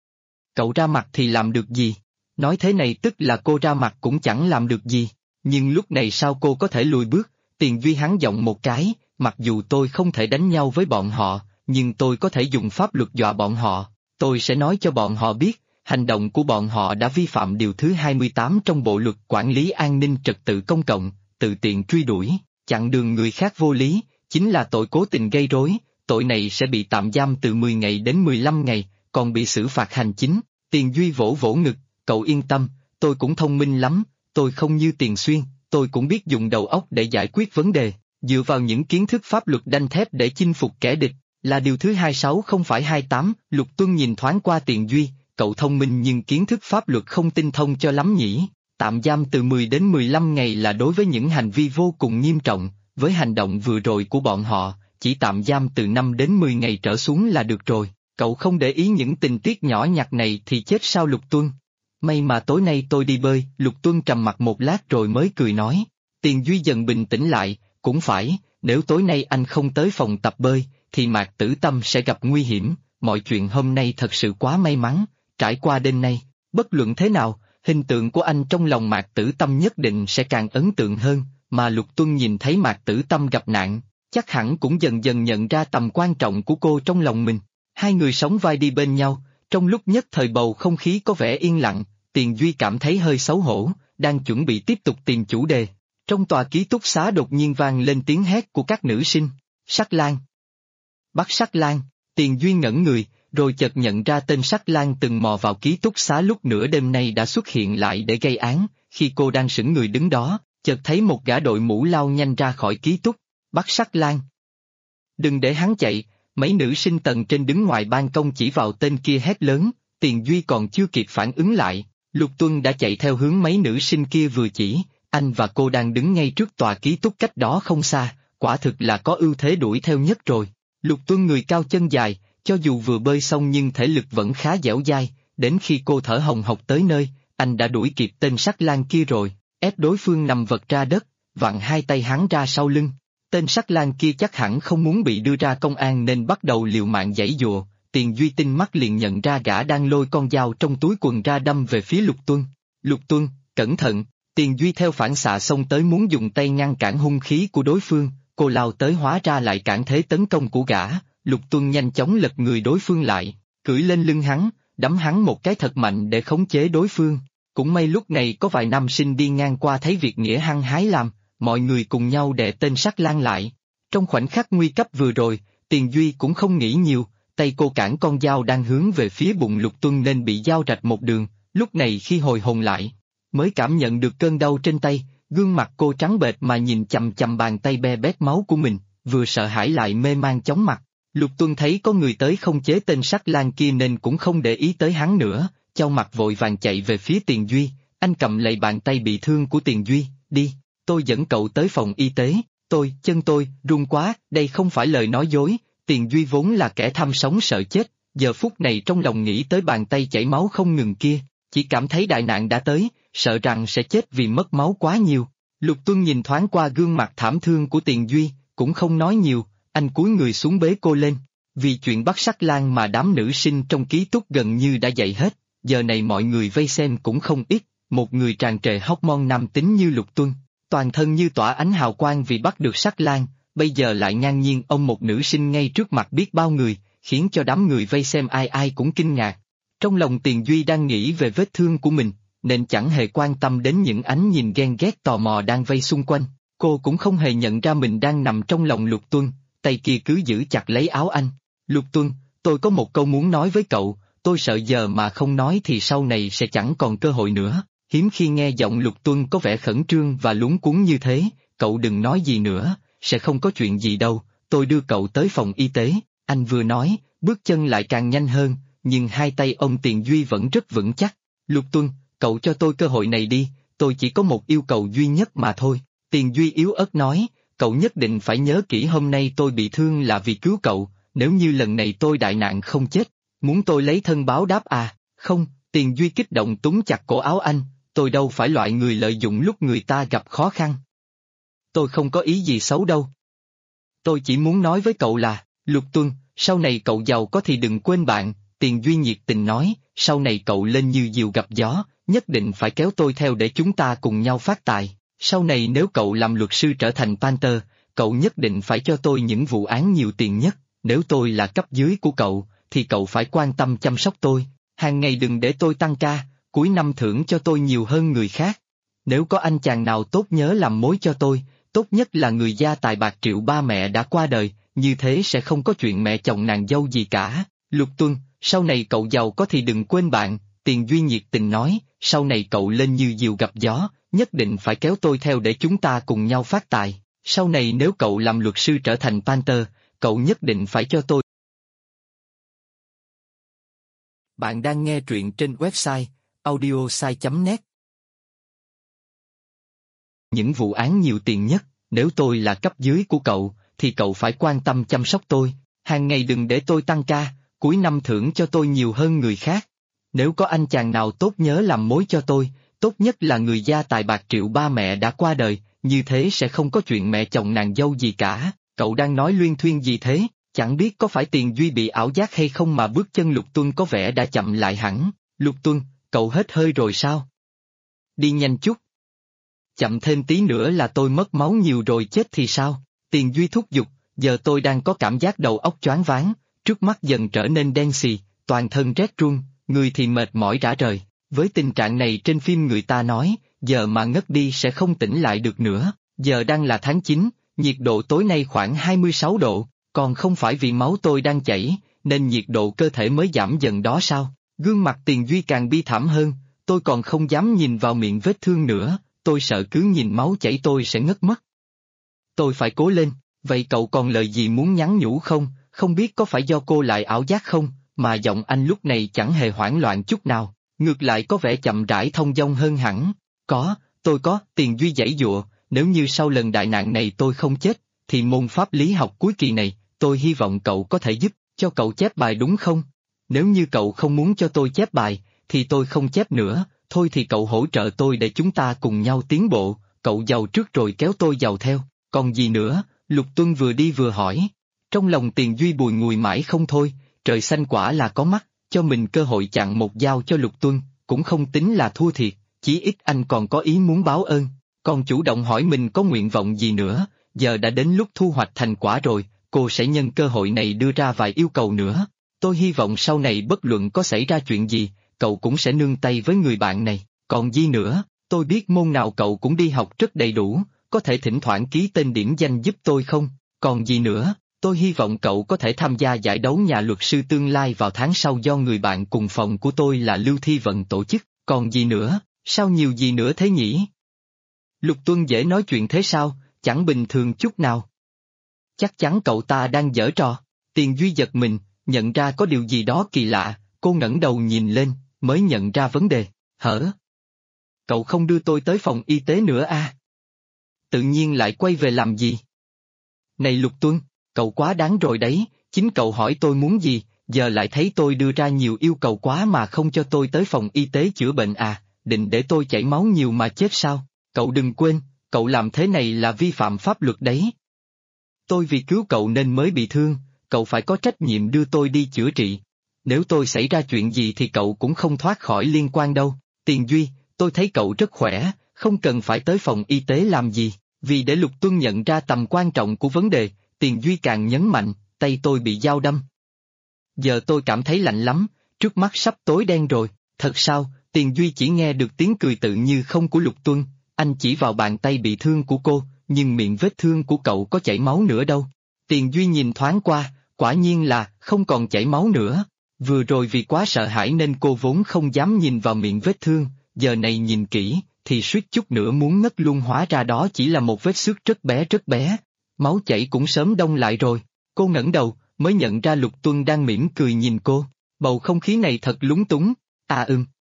Cậu ra mặt thì làm được gì? Nói thế này tức là cô ra mặt cũng chẳng làm được gì, nhưng lúc này sao cô có thể lùi bước? Tiền Duy hắn giọng một cái, mặc dù tôi không thể đánh nhau với bọn họ, nhưng tôi có thể dùng pháp luật dọa bọn họ, tôi sẽ nói cho bọn họ biết, hành động của bọn họ đã vi phạm điều thứ 28 trong Bộ luật quản lý an ninh trật tự công cộng, tự tiện truy đuổi, chặn đường người khác vô lý, chính là tội cố tình gây rối, tội này sẽ bị tạm giam từ 10 ngày đến 15 ngày, còn bị xử phạt hành chính. Tiền Duy vỗ vỗ ngực, cậu yên tâm, tôi cũng thông minh lắm, tôi không như Tiền Xuyên, tôi cũng biết dùng đầu óc để giải quyết vấn đề, dựa vào những kiến thức pháp luật đanh thép để chinh phục kẻ địch, là điều thứ 26 không phải 28. Lục Tuân nhìn thoáng qua Tiền Duy, cậu thông minh nhưng kiến thức pháp luật không tinh thông cho lắm nhỉ, tạm giam từ 10 đến 15 ngày là đối với những hành vi vô cùng nghiêm trọng, với hành động vừa rồi của bọn họ, chỉ tạm giam từ 5 đến 10 ngày trở xuống là được rồi, cậu không để ý những tình tiết nhỏ nhặt này thì chết sao Lục Tuân? May mà tối nay tôi đi bơi, Lục Tuân trầm mặt một lát rồi mới cười nói. Tiền Duy dần bình tĩnh lại, cũng phải, nếu tối nay anh không tới phòng tập bơi, thì Mạc Tử Tâm sẽ gặp nguy hiểm, mọi chuyện hôm nay thật sự quá may mắn, trải qua đêm nay, bất luận thế nào, hình tượng của anh trong lòng Mạc Tử Tâm nhất định sẽ càng ấn tượng hơn, mà Lục Tuân nhìn thấy Mạc Tử Tâm gặp nạn, chắc hẳn cũng dần dần nhận ra tầm quan trọng của cô trong lòng mình. Hai người sóng vai đi bên nhau, trong lúc nhất thời bầu không khí có vẻ yên lặng, Tiền Duy cảm thấy hơi xấu hổ, đang chuẩn bị tiếp tục tìm chủ đề. Trong tòa ký túc xá đột nhiên vang lên tiếng hét của các nữ sinh, Sắc Lan. Bắt Sắc Lan, Tiền Duy ngẩn người, rồi chợt nhận ra tên Sắc Lan từng mò vào ký túc xá lúc nửa đêm nay đã xuất hiện lại để gây án, khi cô đang sững người đứng đó, chợt thấy một gã đội mũ lao nhanh ra khỏi ký túc, bắt Sắc Lan. Đừng để hắn chạy, mấy nữ sinh tầng trên đứng ngoài ban công chỉ vào tên kia hét lớn, Tiền Duy còn chưa kịp phản ứng lại, Lục Tuân đã chạy theo hướng mấy nữ sinh kia vừa chỉ, anh và cô đang đứng ngay trước tòa ký túc cách đó không xa, quả thực là có ưu thế đuổi theo nhất rồi. Lục Tuân người cao chân dài, Cho dù vừa bơi xong nhưng thể lực vẫn khá dẻo dai, đến khi cô thở hồng hộc tới nơi, anh đã đuổi kịp tên sắt lang kia rồi, ép đối phương nằm vật ra đất, vặn hai tay hắn ra sau lưng. Tên sắt lang kia chắc hẳn không muốn bị đưa ra công an nên bắt đầu liều mạng giãy giụa. Tiền Duy tinh mắt liền nhận ra gã đang lôi con dao trong túi quần ra đâm về phía Lục Tuân. Lục Tuân, cẩn thận! Tiền Duy theo phản xạ xông tới muốn dùng tay ngăn cản hung khí của đối phương, cô lao tới hóa ra lại cản thế tấn công của gã. Lục Tuân nhanh chóng lật người đối phương lại, cưỡi lên lưng hắn, đấm hắn một cái thật mạnh để khống chế đối phương. Cũng may lúc này có vài nam sinh đi ngang qua thấy việc nghĩa hăng hái làm, mọi người cùng nhau đè tên sắt lang lại. Trong khoảnh khắc nguy cấp vừa rồi, Tiền Duy cũng không nghĩ nhiều, tay cô cản con dao đang hướng về phía bụng Lục Tuân nên bị dao rạch một đường. Lúc này khi hồi hồn lại, mới cảm nhận được cơn đau trên tay, gương mặt cô trắng bệch mà nhìn chằm chằm bàn tay be bét máu của mình, vừa sợ hãi lại mê man chóng mặt. Lục Tuân thấy có người tới không chế tên sắt lang kia nên cũng không để ý tới hắn nữa, chau mặt vội vàng chạy về phía Tiền Duy. Anh cầm lấy bàn tay bị thương của Tiền Duy, đi, tôi dẫn cậu tới phòng y tế. Chân tôi, run quá, đây không phải lời nói dối. Tiền Duy vốn là kẻ tham sống sợ chết, giờ phút này trong lòng nghĩ tới bàn tay chảy máu không ngừng kia, chỉ cảm thấy đại nạn đã tới, sợ rằng sẽ chết vì mất máu quá nhiều. Lục Tuân nhìn thoáng qua gương mặt thảm thương của Tiền Duy, cũng không nói nhiều, anh cúi người xuống bế cô lên. Vì chuyện bắt sắt lang mà đám nữ sinh trong ký túc gần như đã dậy hết, giờ này mọi người vây xem cũng không ít, một người tràn trề hormone nam tính như Lục Tuân, toàn thân như tỏa ánh hào quang vì bắt được sắt lang, bây giờ lại ngang nhiên ôm một nữ sinh ngay trước mặt biết bao người, khiến cho đám người vây xem ai ai cũng kinh ngạc. Trong lòng Tiền Duy đang nghĩ về vết thương của mình, nên chẳng hề quan tâm đến những ánh nhìn ghen ghét tò mò đang vây xung quanh. Cô cũng không hề nhận ra mình đang nằm trong lòng Lục Tuân, tay kia cứ giữ chặt lấy áo anh. Lục Tuân, tôi có một câu muốn nói với cậu, tôi sợ giờ mà không nói thì sau này sẽ chẳng còn cơ hội nữa. Hiếm khi nghe giọng Lục Tuân có vẻ khẩn trương và luống cuống như thế, cậu đừng nói gì nữa, sẽ không có chuyện gì đâu, tôi đưa cậu tới phòng y tế. Anh vừa nói, bước chân lại càng nhanh hơn, nhưng hai tay ông Tiền Duy vẫn rất vững chắc. Lục Tuân, cậu cho tôi cơ hội này đi, tôi chỉ có một yêu cầu duy nhất mà thôi. Tiền Duy yếu ớt nói, cậu nhất định phải nhớ kỹ hôm nay tôi bị thương là vì cứu cậu, nếu như lần này tôi đại nạn không chết, muốn tôi lấy thân báo đáp à? Không, Tiền Duy kích động túm chặt cổ áo anh, tôi đâu phải loại người lợi dụng lúc người ta gặp khó khăn. Tôi không có ý gì xấu đâu. Tôi chỉ muốn nói với cậu là, Lục Tuân, sau này cậu giàu có thì đừng quên bạn. Tiền Duy nhiệt tình nói, sau này cậu lên như diều gặp gió, nhất định phải kéo tôi theo để chúng ta cùng nhau phát tài. Sau này nếu cậu làm luật sư trở thành Panther, cậu nhất định phải cho tôi những vụ án nhiều tiền nhất. Nếu tôi là cấp dưới của cậu, thì cậu phải quan tâm chăm sóc tôi. Hàng ngày đừng để tôi tăng ca, cuối năm thưởng cho tôi nhiều hơn người khác. Nếu có anh chàng nào tốt nhớ làm mối cho tôi, tốt nhất là người gia tài bạc triệu ba mẹ đã qua đời, như thế sẽ không có chuyện mẹ chồng nàng dâu gì cả. Lục Tuân, sau này cậu giàu có thì đừng quên bạn. Tiền Duy nhiệt tình nói, sau này cậu lên như diều gặp gió, nhất định phải kéo tôi theo để chúng ta cùng nhau phát tài. Sau này nếu cậu làm luật sư trở thành Panther, cậu nhất định phải cho tôi. Bạn đang nghe truyện trên website audiosai.net. Những vụ án nhiều tiền nhất, nếu tôi là cấp dưới của cậu, thì cậu phải quan tâm chăm sóc tôi, hàng ngày đừng để tôi tăng ca, cuối năm thưởng cho tôi nhiều hơn người khác. Nếu có anh chàng nào tốt nhớ làm mối cho tôi, tốt nhất là người gia tài bạc triệu ba mẹ đã qua đời, như thế sẽ không có chuyện mẹ chồng nàng dâu gì cả. Cậu đang nói luyên thuyên gì thế? Chẳng biết có phải Tiền Duy bị ảo giác hay không mà bước chân Lục Tuân có vẻ đã chậm lại hẳn. Lục Tuân, cậu hết hơi rồi sao? Đi nhanh chút. Chậm thêm tí nữa là tôi mất máu nhiều rồi chết thì sao? Tiền Duy thúc giục, giờ tôi đang có cảm giác đầu óc choáng váng, trước mắt dần trở nên đen xì, toàn thân rét run, người thì mệt mỏi rã rời. Với tình trạng này trên phim người ta nói, giờ mà ngất đi sẽ không tỉnh lại được nữa. Giờ đang là tháng 9, nhiệt độ tối nay khoảng 26 độ, còn không phải vì máu tôi đang chảy, nên nhiệt độ cơ thể mới giảm dần đó sao? Gương mặt Tiền Duy càng bi thảm hơn, tôi còn không dám nhìn vào miệng vết thương nữa, tôi sợ cứ nhìn máu chảy tôi sẽ ngất mất. Tôi phải cố lên, vậy cậu còn lời gì muốn nhắn nhủ không, không biết có phải do cô lại ảo giác không, mà giọng anh lúc này chẳng hề hoảng loạn chút nào, ngược lại có vẻ chậm rãi thông dong hơn hẳn. Tôi có, Tiền Duy giãy giụa, nếu như sau lần đại nạn này tôi không chết, thì môn pháp lý học cuối kỳ này, tôi hy vọng cậu có thể giúp, Cho cậu chép bài đúng không? Nếu như cậu không muốn cho tôi chép bài, thì tôi không chép nữa, thôi thì cậu hỗ trợ tôi để chúng ta cùng nhau tiến bộ, cậu giàu trước rồi kéo tôi giàu theo, còn gì nữa, Lục Tuân vừa đi vừa hỏi. Trong lòng Tiền Duy bùi ngùi mãi không thôi, trời xanh quả là có mắt, cho mình cơ hội chặn một dao cho Lục Tuân, cũng không tính là thua thiệt, chí ít anh còn có ý muốn báo ơn, còn chủ động hỏi mình có nguyện vọng gì nữa, giờ đã đến lúc thu hoạch thành quả rồi, cô sẽ nhân cơ hội này đưa ra vài yêu cầu nữa. Tôi hy vọng sau này bất luận có xảy ra chuyện gì, cậu cũng sẽ nương tay với người bạn này, còn gì nữa, tôi biết môn nào cậu cũng đi học rất đầy đủ, có thể thỉnh thoảng ký tên điểm danh giúp tôi không, còn gì nữa, tôi hy vọng cậu có thể tham gia giải đấu nhà luật sư tương lai vào tháng sau do người bạn cùng phòng của tôi là Lưu Thi Vận tổ chức, còn gì nữa, sao nhiều gì nữa thế nhỉ? Lục Tuân dễ nói chuyện thế sao, chẳng bình thường chút nào. Chắc chắn cậu ta đang giở trò, Tiền Duy giật mình, nhận ra có điều gì đó kỳ lạ, cô ngẩng đầu nhìn lên, mới nhận ra vấn đề, hở? Cậu không đưa tôi tới phòng y tế nữa à? Tự nhiên lại quay về làm gì? Này Lục Tuân, cậu quá đáng rồi đấy, chính cậu hỏi tôi muốn gì, giờ lại thấy tôi đưa ra nhiều yêu cầu quá mà không cho tôi tới phòng y tế chữa bệnh à, định để tôi chảy máu nhiều mà chết sao? Cậu đừng quên, cậu làm thế này là vi phạm pháp luật đấy. Tôi vì cứu cậu nên mới bị thương, cậu phải có trách nhiệm đưa tôi đi chữa trị. Nếu tôi xảy ra chuyện gì thì cậu cũng không thoát khỏi liên quan đâu. Tiền Duy, tôi thấy cậu rất khỏe, không cần phải tới phòng y tế làm gì. Vì để Lục Tuân nhận ra tầm quan trọng của vấn đề, Tiền Duy càng nhấn mạnh, tay tôi bị dao đâm. Giờ tôi cảm thấy lạnh lắm, trước mắt sắp tối đen rồi. Thật sao? Tiền Duy chỉ nghe được tiếng cười tự như không của Lục Tuân, anh chỉ vào bàn tay bị thương của cô, nhưng miệng vết thương của cậu có chảy máu nữa đâu. Tiền Duy nhìn thoáng qua, quả nhiên là không còn chảy máu nữa. Vừa rồi vì quá sợ hãi nên cô vốn không dám nhìn vào miệng vết thương, giờ này nhìn kỹ, thì suýt chút nữa muốn ngất luôn, hóa ra đó chỉ là một vết xước rất bé. Máu chảy cũng sớm đông lại rồi. Cô ngẩng đầu, mới nhận ra Lục Tuân đang mỉm cười nhìn cô. Bầu không khí này thật lúng túng. À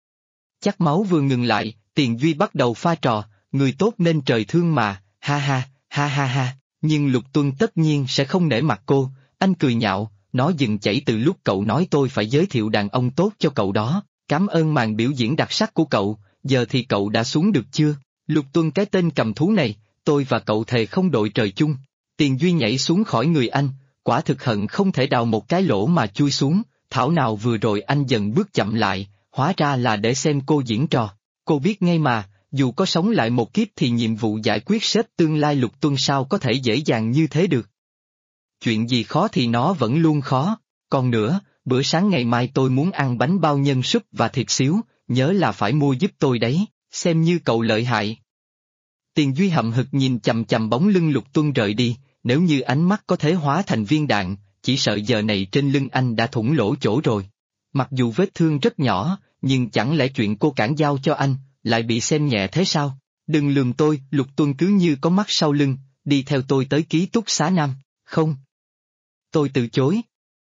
chắc máu vừa ngừng lại, Tiền Duy bắt đầu pha trò, người tốt nên trời thương mà, ha ha, ha ha ha. Nhưng Lục Tuân tất nhiên sẽ không nể mặt cô, anh cười nhạo, nó dừng chảy từ lúc cậu nói tôi phải giới thiệu đàn ông tốt cho cậu đó, cảm ơn màn biểu diễn đặc sắc của cậu, giờ thì cậu đã xuống được chưa? Lục Tuân, cái tên cầm thú này, tôi và cậu thề không đội trời chung. Tiền Duy nhảy xuống khỏi người anh, quả thực hận không thể đào một cái lỗ mà chui xuống, thảo nào vừa rồi anh dần bước chậm lại, hóa ra là để xem cô diễn trò. Cô biết ngay mà, dù có sống lại một kiếp thì nhiệm vụ giải quyết sếp tương lai Lục Tuân sao có thể dễ dàng như thế được. Chuyện gì khó thì nó vẫn luôn khó, còn nữa, bữa sáng ngày mai tôi muốn ăn bánh bao nhân súp và thịt xíu, nhớ là phải mua giúp tôi đấy, xem như cậu lợi hại. Tiền Duy hậm hực nhìn chằm chằm bóng lưng Lục Tuân rời đi, nếu như ánh mắt có thể hóa thành viên đạn, chỉ sợ giờ này trên lưng anh đã thủng lỗ chỗ rồi. Mặc dù vết thương rất nhỏ, nhưng chẳng lẽ chuyện cô cản giao cho anh, lại bị xem nhẹ thế sao? Đừng lườm tôi, Lục Tuân cứ như có mắt sau lưng, đi theo tôi tới ký túc xá Nam, không? Tôi từ chối.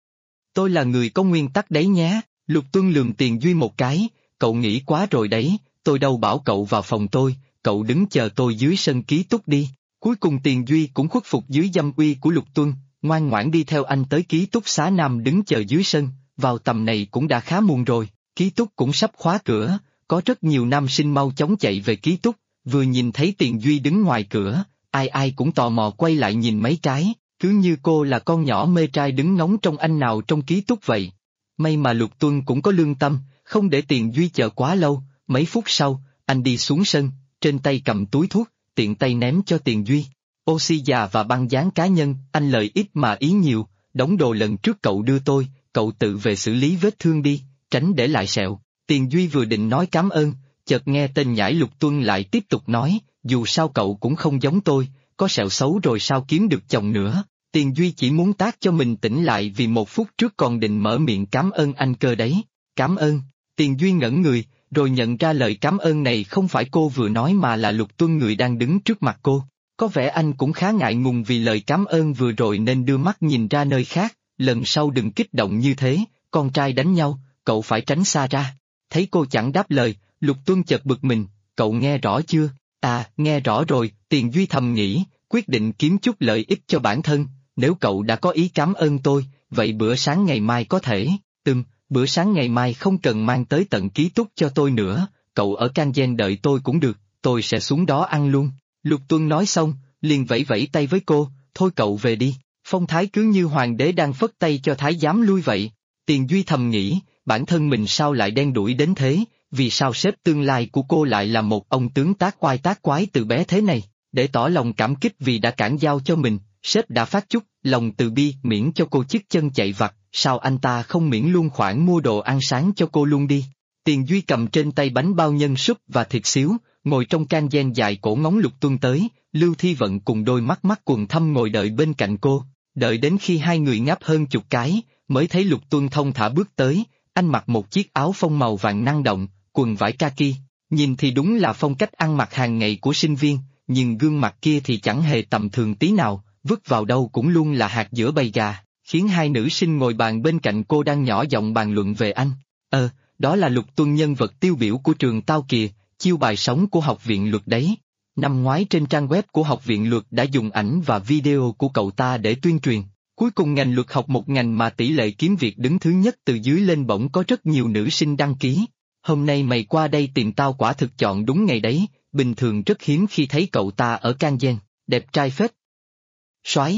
Tôi là người có nguyên tắc đấy nhé, Lục Tuân lườm Tiền Duy một cái, cậu nghĩ quá rồi đấy, tôi đâu bảo cậu vào phòng tôi, cậu đứng chờ tôi dưới sân ký túc đi. Cuối cùng Tiền Duy cũng khuất phục dưới dâm uy của Lục Tuân, ngoan ngoãn đi theo anh tới ký túc xá Nam đứng chờ dưới sân, vào tầm này cũng đã khá muộn rồi, ký túc cũng sắp khóa cửa, có rất nhiều nam sinh mau chóng chạy về ký túc, vừa nhìn thấy Tiền Duy đứng ngoài cửa, ai cũng tò mò quay lại nhìn mấy cái, cứ như cô là con nhỏ mê trai đứng ngóng trông anh nào trong ký túc vậy. May mà Lục Tuân cũng có lương tâm, không để Tiền Duy chờ quá lâu, mấy phút sau, anh đi xuống sân, trên tay cầm túi thuốc, tiện tay ném cho Tiền Duy. Oxy già và băng dán cá nhân, anh lợi ít mà ý nhiều, đống đồ lần trước cậu đưa tôi, cậu tự về xử lý vết thương đi, tránh để lại sẹo. Tiền Duy vừa định nói cảm ơn, chợt nghe tên nhãi Lục Tuân lại tiếp tục nói, dù sao cậu cũng không giống tôi, có sẹo xấu rồi sao kiếm được chồng nữa. Tiền Duy chỉ muốn tát cho mình tỉnh lại vì một phút trước còn định mở miệng cảm ơn anh cơ đấy. Cảm ơn. Tiền Duy ngẩn người, rồi nhận ra lời cảm ơn này không phải cô vừa nói mà là Lục Tuân người đang đứng trước mặt cô. Có vẻ anh cũng khá ngại ngùng vì lời cảm ơn vừa rồi nên đưa mắt nhìn ra nơi khác, lần sau đừng kích động như thế, con trai đánh nhau, cậu phải tránh xa ra. Thấy cô chẳng đáp lời, Lục Tuân chợt bực mình, cậu nghe rõ chưa? À, nghe rõ rồi, Tiền Duy thầm nghĩ, quyết định kiếm chút lợi ích cho bản thân, nếu cậu đã có ý cảm ơn tôi, vậy bữa sáng ngày mai có thể, bữa sáng ngày mai không cần mang tới tận ký túc cho tôi nữa, cậu ở Kangen đợi tôi cũng được, tôi sẽ xuống đó ăn luôn. Lục Tuân nói xong, liền vẫy vẫy tay với cô, thôi cậu về đi, phong thái cứ như hoàng đế đang phất tay cho thái giám lui vậy. Tiền Duy thầm nghĩ, bản thân mình sao lại đen đủi đến thế, vì sao sếp tương lai của cô lại là một ông tướng tác oai tác quái từ bé thế này, để tỏ lòng cảm kích vì đã cản giao cho mình, sếp đã phát chút lòng từ bi miễn cho cô chiếc chân chạy vặt, sao anh ta không miễn luôn khoản mua đồ ăn sáng cho cô luôn đi. Tiền Duy cầm trên tay bánh bao nhân súp và thịt xíu, ngồi trong Kangen dài cổ ngóng Lục Tuân tới, Lưu Thi Vận cùng đôi mắt mắt quầng thâm ngồi đợi bên cạnh cô, đợi đến khi hai người ngáp hơn chục cái, mới thấy Lục Tuân thông thả bước tới, anh mặc một chiếc áo phông màu vàng năng động, quần vải kaki, nhìn thì đúng là phong cách ăn mặc hàng ngày của sinh viên, nhưng gương mặt kia thì chẳng hề tầm thường tí nào, vứt vào đâu cũng luôn là hạt giữa bầy gà, khiến hai nữ sinh ngồi bàn bên cạnh cô đang nhỏ giọng bàn luận về anh. Đó là Lục Tuân, nhân vật tiêu biểu của trường tao kìa, chiêu bài sống của học viện luật đấy. Năm ngoái trên trang web của học viện luật đã dùng ảnh và video của cậu ta để tuyên truyền. Cuối cùng ngành luật học, một ngành mà tỷ lệ kiếm việc đứng thứ nhất từ dưới lên, bỗng có rất nhiều nữ sinh đăng ký. Hôm nay mày qua đây tìm tao quả thực chọn đúng ngày đấy, bình thường rất hiếm khi thấy cậu ta ở Kangen, đẹp trai phết. Soái.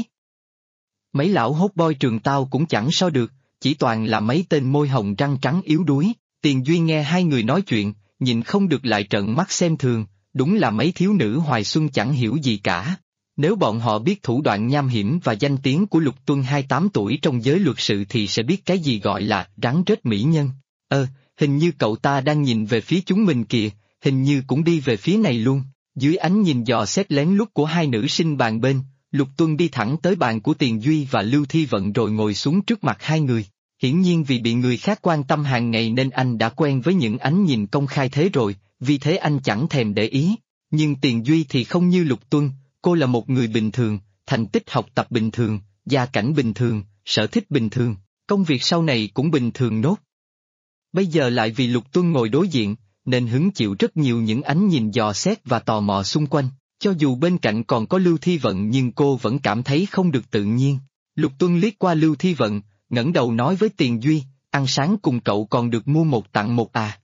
Mấy lão hot boy trường tao cũng chẳng so được, chỉ toàn là mấy tên môi hồng răng trắng yếu đuối. Tiền Duy nghe hai người nói chuyện, nhìn không được lại trợn mắt xem thường, đúng là mấy thiếu nữ hoài xuân chẳng hiểu gì cả. Nếu bọn họ biết thủ đoạn nham hiểm và danh tiếng của Lục Tuân 28 tuổi trong giới luật sự thì sẽ biết cái gì gọi là rắn rết mỹ nhân. Hình như cậu ta đang nhìn về phía chúng mình kìa, hình như cũng đi về phía này luôn. Dưới ánh nhìn dò xét lén lút của hai nữ sinh bàn bên, Lục Tuân đi thẳng tới bàn của Tiền Duy và Lưu Thi Vận rồi ngồi xuống trước mặt hai người. Hiển nhiên vì bị người khác quan tâm hàng ngày nên anh đã quen với những ánh nhìn công khai thế rồi, vì thế anh chẳng thèm để ý. Nhưng Tiền Duy thì không như Lục Tuân, cô là một người bình thường, thành tích học tập bình thường, gia cảnh bình thường, sở thích bình thường, công việc sau này cũng bình thường nốt. Bây giờ lại vì Lục Tuân ngồi đối diện, nên hứng chịu rất nhiều những ánh nhìn dò xét và tò mò xung quanh, cho dù bên cạnh còn có Lưu Thi Vận nhưng cô vẫn cảm thấy không được tự nhiên. Lục Tuân liếc qua Lưu Thi Vận, ngẩng đầu nói với Tiền Duy, ăn sáng cùng cậu còn được mua một tặng một à?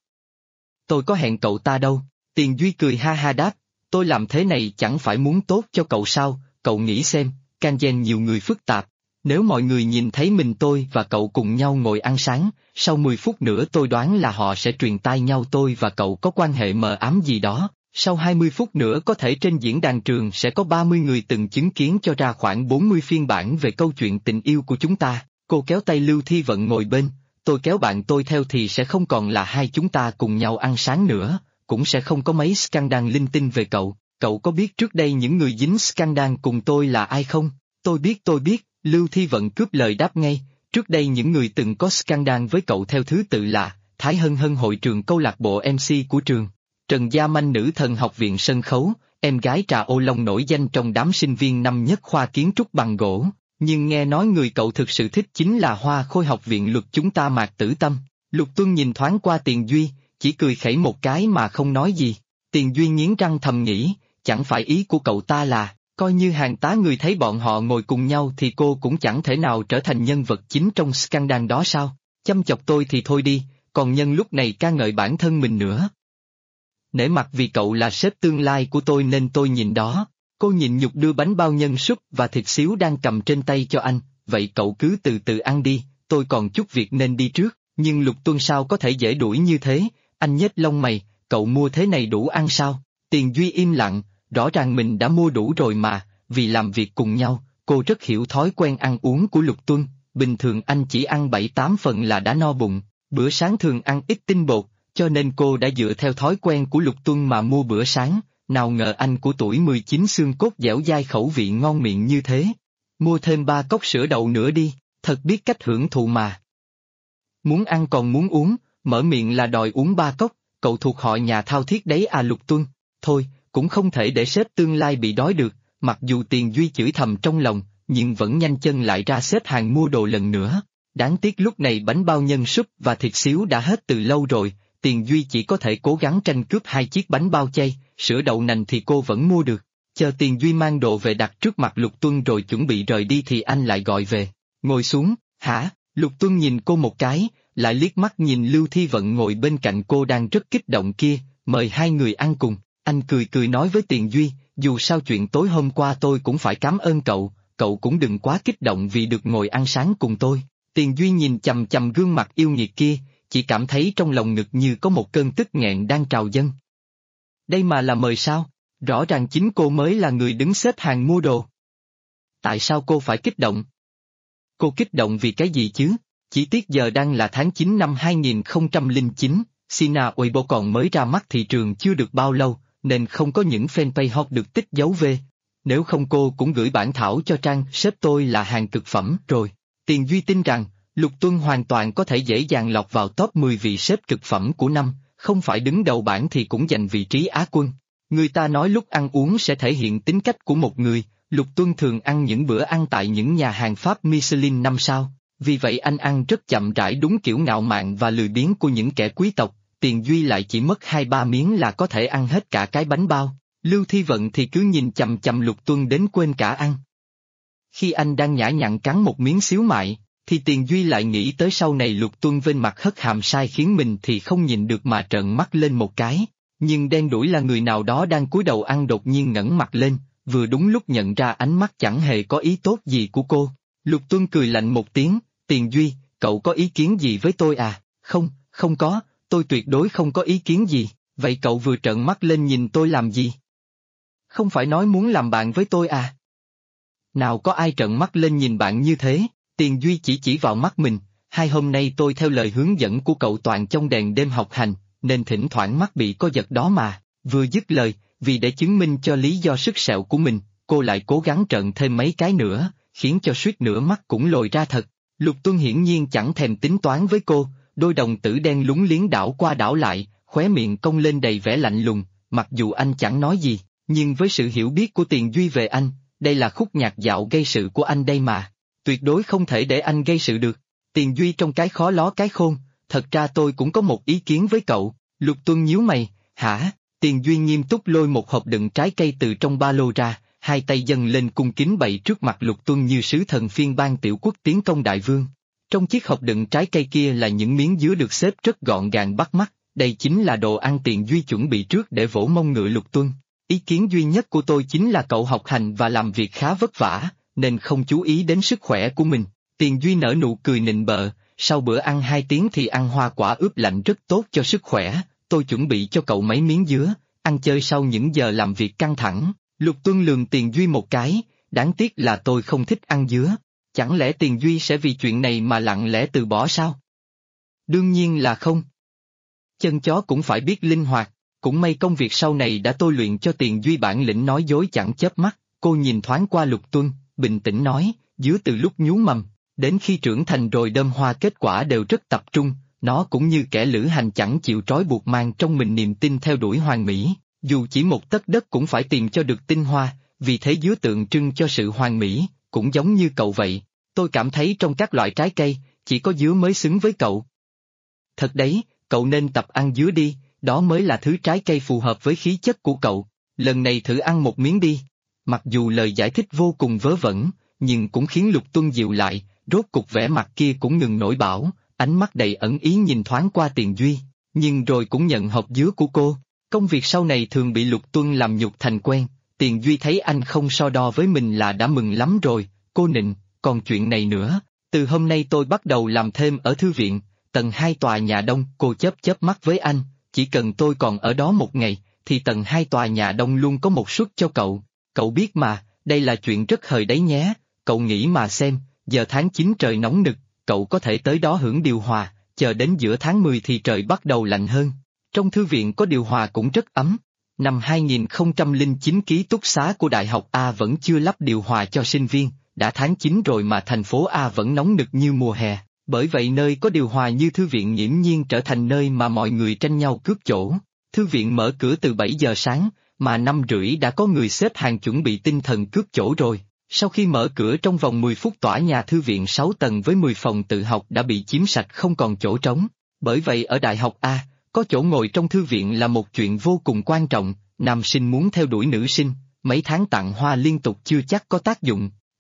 Tôi có hẹn cậu ta đâu. Tiền Duy cười ha ha đáp, tôi làm thế này chẳng phải muốn tốt cho cậu sao, cậu nghĩ xem, Kangen nhiều người phức tạp, nếu mọi người nhìn thấy tôi và cậu cùng nhau ngồi ăn sáng, sau 10 phút nữa tôi đoán là họ sẽ truyền tai nhau tôi và cậu có quan hệ mờ ám gì đó, sau 20 phút nữa có thể trên diễn đàn trường sẽ có 30 người từng chứng kiến cho ra khoảng 40 phiên bản về câu chuyện tình yêu của chúng ta. Cô kéo tay Lưu Thi Vận ngồi bên, tôi kéo bạn tôi theo thì sẽ không còn là hai chúng ta cùng nhau ăn sáng nữa, cũng sẽ không có mấy scandal linh tinh về cậu. Cậu có biết trước đây những người dính scandal cùng tôi là ai không? Tôi biết, Lưu Thi Vận cướp lời đáp ngay, trước đây những người từng có scandal với cậu theo thứ tự là Thái Hân Hân, hội trường câu lạc bộ MC của trường, Trần Gia Manh, nữ thần học viện sân khấu, em gái Trà Ô Long nổi danh trong đám sinh viên năm nhất khoa kiến trúc bằng gỗ. Nhưng nghe nói người cậu thực sự thích chính là Hoa Khôi học viện luật chúng ta Mạc Tử Tâm. Lục Tuân nhìn thoáng qua Tiền Duy, chỉ cười khẩy một cái mà không nói gì. Tiền Duy nghiến răng thầm nghĩ, chẳng phải ý của cậu ta là, coi như hàng tá người thấy bọn họ ngồi cùng nhau thì cô cũng chẳng thể nào trở thành nhân vật chính trong scandal đó sao? Chăm chọc tôi thì thôi đi, còn nhân lúc này ca ngợi bản thân mình nữa. Nể mặt vì cậu là sếp tương lai của tôi nên tôi nhìn đó. Cô nhịn nhục đưa bánh bao nhân súp và thịt xíu đang cầm trên tay cho anh, vậy cậu cứ từ từ ăn đi, tôi còn chút việc nên đi trước. Nhưng Lục Tuân sao có thể dễ đuổi như thế, anh nhếch lông mày, cậu mua thế này đủ ăn sao? Tiền Duy im lặng, rõ ràng mình đã mua đủ rồi mà, vì làm việc cùng nhau, cô rất hiểu thói quen ăn uống của Lục Tuân, bình thường anh chỉ ăn 7-8 phần là đã no bụng, bữa sáng thường ăn ít tinh bột, cho nên cô đã dựa theo thói quen của Lục Tuân mà mua bữa sáng. Nào ngờ anh của tuổi 19 xương cốt dẻo dai, khẩu vị ngon miệng như thế. Mua thêm 3 cốc sữa đậu nữa đi, thật biết cách hưởng thụ mà. Muốn ăn còn muốn uống, mở miệng là đòi uống 3 cốc, cậu thuộc họ nhà thao thiết đấy à Lục Tuân. Thôi, cũng không thể để sếp tương lai bị đói được, mặc dù Tiền Duy chửi thầm trong lòng, nhưng vẫn nhanh chân lại ra xếp hàng mua đồ lần nữa. Đáng tiếc lúc này bánh bao nhân súp và thịt xíu đã hết từ lâu rồi, Tiền Duy chỉ có thể cố gắng tranh cướp 2 chiếc bánh bao chay. Sữa đậu nành thì cô vẫn mua được, chờ Tiền Duy mang đồ về đặt trước mặt Lục Tuân rồi chuẩn bị rời đi thì anh lại gọi về, ngồi xuống, Hả? Lục Tuân nhìn cô một cái, lại liếc mắt nhìn Lưu Thi Vận ngồi bên cạnh cô đang rất kích động kia, mời hai người ăn cùng. Anh cười cười nói với Tiền Duy, dù sao chuyện tối hôm qua tôi cũng phải cảm ơn cậu, cậu cũng đừng quá kích động vì được ngồi ăn sáng cùng tôi. Tiền Duy nhìn chằm chằm gương mặt yêu nghiệt kia, chỉ cảm thấy trong lòng ngực như có một cơn tức nghẹn đang trào dâng. Đây mà là mời sao? Rõ ràng chính cô mới là người đứng xếp hàng mua đồ. Tại sao cô phải kích động? Cô kích động vì cái gì chứ? Chỉ tiếc giờ đang là tháng 9 năm 2009, Sina Weibo còn mới ra mắt thị trường chưa được bao lâu, nên không có những fanpage hot được tích dấu về. Nếu không cô cũng gửi bản thảo cho trang sếp tôi là hàng cực phẩm rồi. Tiền Duy tin rằng, Lục Tuân hoàn toàn có thể dễ dàng lọt vào top 10 vị sếp cực phẩm của năm, không phải đứng đầu bảng thì cũng giành vị trí Á quân. Người ta nói lúc ăn uống sẽ thể hiện tính cách của một người, Lục Tuân thường ăn những bữa ăn tại những nhà hàng Pháp Michelin 5 sao, vì vậy anh ăn rất chậm rãi đúng kiểu ngạo mạn và lười biếng của những kẻ quý tộc, Tiền Duy lại chỉ mất 2-3 miếng là có thể ăn hết cả cái bánh bao, Lưu Thi Vận thì cứ nhìn chằm chằm Lục Tuân đến quên cả ăn. Khi anh đang nhã nhặn cắn một miếng xíu mại, thì Tiền Duy lại nghĩ tới sau này Lục Tuân vênh mặt hất hàm sai khiến mình thì không nhìn được mà trợn mắt lên một cái, nhưng đen đủi là người nào đó đang cúi đầu ăn đột nhiên ngẩng mặt lên, vừa đúng lúc nhận ra ánh mắt chẳng hề có ý tốt gì của cô. Lục Tuân cười lạnh một tiếng, Tiền Duy, cậu có ý kiến gì với tôi à? Không, không có, tôi tuyệt đối không có ý kiến gì, vậy cậu vừa trợn mắt lên nhìn tôi làm gì? Không phải nói muốn làm bạn với tôi à? Nào có ai trợn mắt lên nhìn bạn như thế? Tiền Duy chỉ vào mắt mình, hai hôm nay tôi theo lời hướng dẫn của cậu toàn trong đèn đêm học hành, nên thỉnh thoảng mắt bị co giật đó mà. Vừa dứt lời, vì để chứng minh cho lý do sức sẹo của mình, cô lại cố gắng trợn thêm mấy cái nữa, khiến cho suýt nữa mắt cũng lồi ra thật. Lục Tuân hiển nhiên chẳng thèm tính toán với cô, đôi đồng tử đen lúng liếng đảo qua đảo lại, khóe miệng cong lên đầy vẻ lạnh lùng, mặc dù anh chẳng nói gì, nhưng với sự hiểu biết của Tiền Duy về anh, đây là khúc nhạc dạo gây sự của anh đây mà. Tuyệt đối không thể để anh gây sự được. Tiền Duy trong cái khó ló cái khôn, thật ra tôi cũng có một ý kiến với cậu. Lục Tuân nhíu mày, hả? Tiền Duy nghiêm túc lôi một hộp đựng trái cây từ trong ba lô ra, hai tay dâng lên cung kính bày trước mặt Lục Tuân như sứ thần phiên ban tiểu quốc tiến công đại vương. Trong chiếc hộp đựng trái cây kia là những miếng dứa được xếp rất gọn gàng bắt mắt, đây chính là đồ ăn Tiền Duy chuẩn bị trước để vỗ mông ngựa Lục Tuân. Ý kiến duy nhất của tôi chính là cậu học hành và làm việc khá vất vả, nên không chú ý đến sức khỏe của mình. Tiền Duy nở nụ cười nịnh bợ, sau bữa ăn 2 tiếng thì ăn hoa quả ướp lạnh rất tốt cho sức khỏe, tôi chuẩn bị cho cậu mấy miếng dứa, ăn chơi sau những giờ làm việc căng thẳng. Lục Tuân lườm Tiền Duy một cái, đáng tiếc là tôi không thích ăn dứa, chẳng lẽ Tiền Duy sẽ vì chuyện này mà lặng lẽ từ bỏ sao? Đương nhiên là không. Chân chó cũng phải biết linh hoạt, cũng may công việc sau này đã tôi luyện cho Tiền Duy bản lĩnh nói dối chẳng chớp mắt. Cô nhìn thoáng qua Lục Tuân, bình tĩnh nói, dứa từ lúc nhú mầm, đến khi trưởng thành rồi đơm hoa kết quả đều rất tập trung, nó cũng như kẻ lữ hành chẳng chịu trói buộc mang trong mình niềm tin theo đuổi hoàn mỹ, dù chỉ một tấc đất cũng phải tìm cho được tinh hoa, vì thế dứa tượng trưng cho sự hoàn mỹ, cũng giống như cậu vậy, tôi cảm thấy trong các loại trái cây, chỉ có dứa mới xứng với cậu. Thật đấy, cậu nên tập ăn dứa đi, đó mới là thứ trái cây phù hợp với khí chất của cậu, lần này thử ăn một miếng đi. Mặc dù lời giải thích vô cùng vớ vẩn, nhưng cũng khiến Lục Tuân dịu lại, rốt cục vẻ mặt kia cũng ngừng nổi bão, ánh mắt đầy ẩn ý nhìn thoáng qua Tiền Duy, nhưng rồi cũng nhận hộp dứa của cô. Công việc sau này thường bị Lục Tuân làm nhục thành quen, Tiền Duy thấy anh không so đo với mình là đã mừng lắm rồi, cô nịnh, còn chuyện này nữa, từ hôm nay tôi bắt đầu làm thêm ở thư viện, tầng 2 tòa nhà đông, cô chớp mắt với anh, chỉ cần tôi còn ở đó một ngày, thì tầng 2 tòa nhà đông luôn có một suất cho cậu. Cậu biết mà, đây là chuyện rất hời đấy nhé, cậu nghĩ mà xem, giờ tháng 9 trời nóng nực, cậu có thể tới đó hưởng điều hòa, chờ đến giữa tháng 10 thì trời bắt đầu lạnh hơn. Trong thư viện có điều hòa cũng rất ấm. Năm 2009 ký túc xá của Đại học A vẫn chưa lắp điều hòa cho sinh viên, đã tháng 9 rồi mà thành phố A vẫn nóng nực như mùa hè, bởi vậy nơi có điều hòa như thư viện nghiễm nhiên trở thành nơi mà mọi người tranh nhau cướp chỗ. Thư viện mở cửa từ 7 giờ sáng, mà 5:30 đã có người xếp hàng chuẩn bị tinh thần cướp chỗ rồi. Sau khi mở cửa trong vòng 10 phút tòa nhà thư viện 6 tầng với 10 phòng tự học đã bị chiếm sạch không còn chỗ trống. Bởi vậy ở Đại học A, có chỗ ngồi trong thư viện là một chuyện vô cùng quan trọng, nam sinh muốn theo đuổi nữ sinh, mấy tháng tặng hoa liên tục chưa chắc có tác dụng.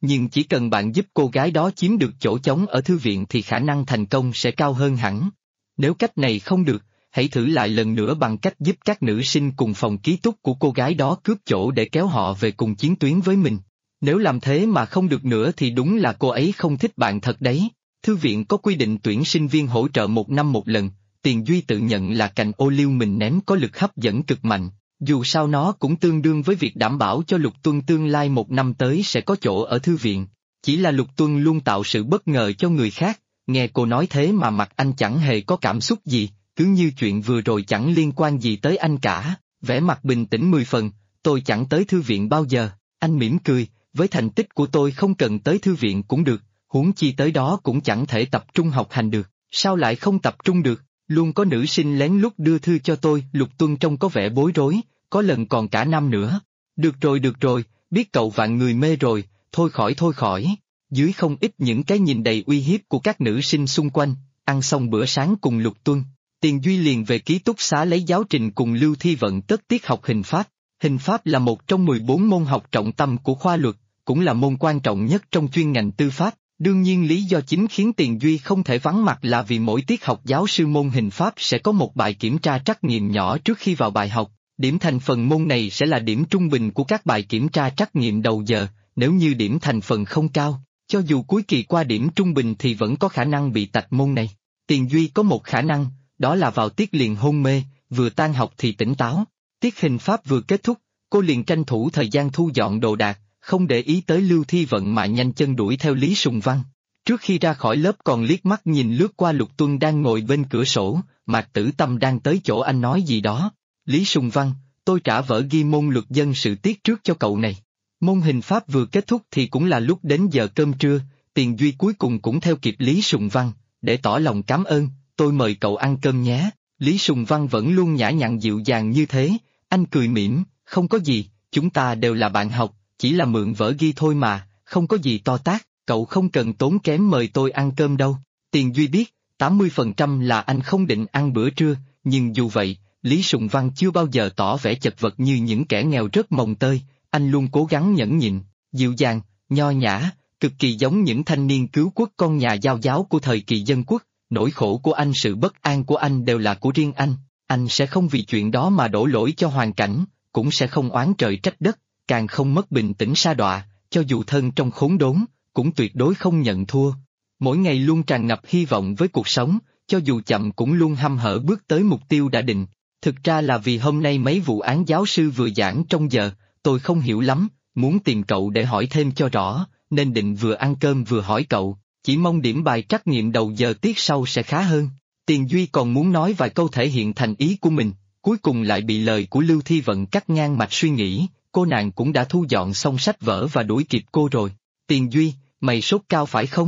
nhưng chỉ cần bạn giúp cô gái đó chiếm được chỗ trống ở thư viện thì khả năng thành công sẽ cao hơn hẳn. Nếu cách này không được, hãy thử lại lần nữa bằng cách giúp các nữ sinh cùng phòng ký túc của cô gái đó cướp chỗ để kéo họ về cùng chiến tuyến với mình. Nếu làm thế mà không được nữa thì đúng là cô ấy không thích bạn thật đấy. Thư viện có quy định tuyển sinh viên hỗ trợ 1 năm 1 lần, Tiền Duy tự nhận là cành ô liu mình ném có lực hấp dẫn cực mạnh, dù sao nó cũng tương đương với việc đảm bảo cho Lục Tuân tương lai 1 năm tới sẽ có chỗ ở thư viện. Chỉ là Lục Tuân luôn tạo sự bất ngờ cho người khác, nghe cô nói thế mà mặt anh chẳng hề có cảm xúc gì, cứ như chuyện vừa rồi chẳng liên quan gì tới anh cả, vẻ mặt bình tĩnh 10 phần, tôi chẳng tới thư viện bao giờ, anh mỉm cười, với thành tích của tôi không cần tới thư viện cũng được, huống chi tới đó cũng chẳng thể tập trung học hành được, sao lại không tập trung được, luôn có nữ sinh lén lút đưa thư cho tôi, Lục Tuân trông có vẻ bối rối, có lần còn cả năm nữa. Được rồi, biết cậu vạn người mê rồi, thôi khỏi. Dưới không ít những cái nhìn đầy uy hiếp của các nữ sinh xung quanh, ăn xong bữa sáng cùng Lục Tuân, Tiền Duy liền về ký túc xá lấy giáo trình cùng Lưu Thi Vận tất tiết học hình pháp. Hình pháp là một trong 14 môn học trọng tâm của khoa luật, cũng là môn quan trọng nhất trong chuyên ngành tư pháp. Đương nhiên lý do chính khiến Tiền Duy không thể vắng mặt là vì mỗi tiết học giáo sư môn hình pháp sẽ có một bài kiểm tra trắc nghiệm nhỏ trước khi vào bài học. Điểm thành phần môn này sẽ là điểm trung bình của các bài kiểm tra trắc nghiệm đầu giờ, nếu như điểm thành phần không cao, cho dù cuối kỳ qua điểm trung bình thì vẫn có khả năng bị tạch môn này. Tiền Duy có một khả năng, đó là vào tiết liền hôn mê, vừa tan học thì tỉnh táo. Tiết hình pháp vừa kết thúc, cô liền tranh thủ thời gian thu dọn đồ đạc, không để ý tới Lưu Thi Vận mà nhanh chân đuổi theo Lý Sùng Văn. Trước khi ra khỏi lớp còn liếc mắt nhìn lướt qua Lục Tuân đang ngồi bên cửa sổ, Mạc Tử Tâm đang tới chỗ anh nói gì đó. Lý Sùng Văn, tôi trả vở ghi môn luật dân sự tiết trước cho cậu này. Môn hình pháp vừa kết thúc thì cũng là lúc đến giờ cơm trưa, Tiền Duy cuối cùng cũng theo kịp Lý Sùng Văn, để tỏ lòng cảm ơn, tôi mời cậu ăn cơm nhé. Lý Sùng Văn vẫn luôn nhã nhặn dịu dàng như thế, anh cười mỉm, không có gì, chúng ta đều là bạn học, chỉ là mượn vở ghi thôi mà, không có gì to tát, cậu không cần tốn kém mời tôi ăn cơm đâu. Tiền Duy biết, 80% là anh không định ăn bữa trưa, nhưng dù vậy, Lý Sùng Văn chưa bao giờ tỏ vẻ chật vật như những kẻ nghèo rất mồng tơi, anh luôn cố gắng nhẫn nhịn, dịu dàng, nho nhã, cực kỳ giống những thanh niên cứu quốc con nhà giao giáo của thời kỳ dân quốc. Nỗi khổ của anh, sự bất an của anh đều là của riêng anh sẽ không vì chuyện đó mà đổ lỗi cho hoàn cảnh, cũng sẽ không oán trời trách đất, càng không mất bình tĩnh sa đọa, cho dù thân trong khốn đốn, cũng tuyệt đối không nhận thua. Mỗi ngày luôn tràn ngập hy vọng với cuộc sống, cho dù chậm cũng luôn hăm hở bước tới mục tiêu đã định. Thực ra là vì hôm nay mấy vụ án giáo sư vừa giảng trong giờ, tôi không hiểu lắm, muốn tìm cậu để hỏi thêm cho rõ, nên định vừa ăn cơm vừa hỏi cậu. Chỉ mong điểm bài trắc nghiệm đầu giờ tiết sau sẽ khá hơn. Tiền Duy còn muốn nói vài câu thể hiện thành ý của mình, cuối cùng lại bị lời của Lưu Thi Vận cắt ngang mạch suy nghĩ, cô nàng cũng đã thu dọn xong sách vở và đuổi kịp cô rồi. Tiền Duy, mày sốt cao phải không?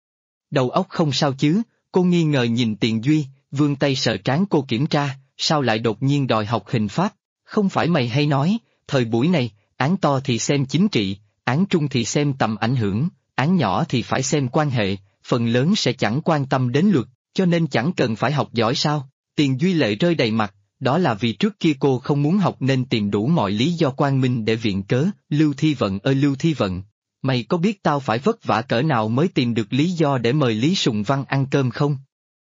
Đầu óc không sao chứ, cô nghi ngờ nhìn Tiền Duy, vươn tay sờ trán cô kiểm tra, sao lại đột nhiên đòi học hình pháp, không phải mày hay nói, thời buổi này, án to thì xem chính trị, án trung thì xem tầm ảnh hưởng. Án nhỏ thì phải xem quan hệ, phần lớn sẽ chẳng quan tâm đến luật, cho nên chẳng cần phải học giỏi sao. Tiền Duy lệ rơi đầy mặt, đó là vì trước kia cô không muốn học nên tìm đủ mọi lý do quang minh để viện cớ. Lưu Thi Vận ơi Lưu Thi Vận, mày có biết tao phải vất vả cỡ nào mới tìm được lý do để mời Lý Sùng Văn ăn cơm không?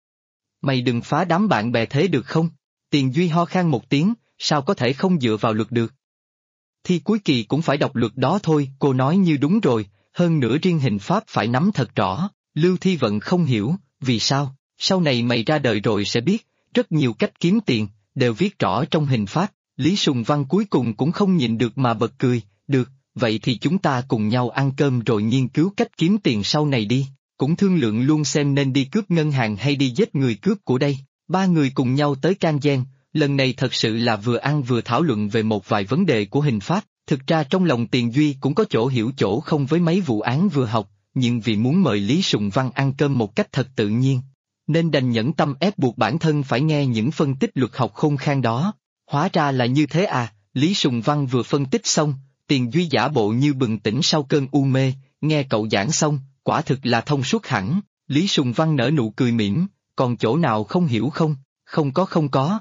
Mày đừng phá đám bạn bè thế được không? Tiền Duy ho khan một tiếng, sao có thể không dựa vào luật được? Thi cuối kỳ cũng phải đọc luật đó thôi, cô nói như đúng rồi. Hơn nữa riêng hình pháp phải nắm thật rõ. Lưu Thi Vận không hiểu, vì sao, sau này mày ra đời rồi sẽ biết, rất nhiều cách kiếm tiền, đều viết rõ trong hình pháp. Lý Sùng Văn cuối cùng cũng không nhịn được mà bật cười, được, vậy thì chúng ta cùng nhau ăn cơm rồi nghiên cứu cách kiếm tiền sau này đi, cũng thương lượng luôn xem nên đi cướp ngân hàng hay đi giết người cướp của đây. Ba người cùng nhau tới Can Giang, lần này thật sự là vừa ăn vừa thảo luận về một vài vấn đề của hình pháp. Thực ra trong lòng Tiền Duy cũng có chỗ hiểu chỗ không với mấy vụ án vừa học, nhưng vì muốn mời Lý Sùng Văn ăn cơm một cách thật tự nhiên, nên đành nhẫn tâm ép buộc bản thân phải nghe những phân tích luật học khôn khan đó. Hóa ra là như thế à, Lý Sùng Văn vừa phân tích xong, Tiền Duy giả bộ như bừng tỉnh sau cơn u mê, nghe cậu giảng xong, quả thực là thông suốt hẳn. Lý Sùng Văn nở nụ cười mỉm, còn chỗ nào không hiểu không? Không có.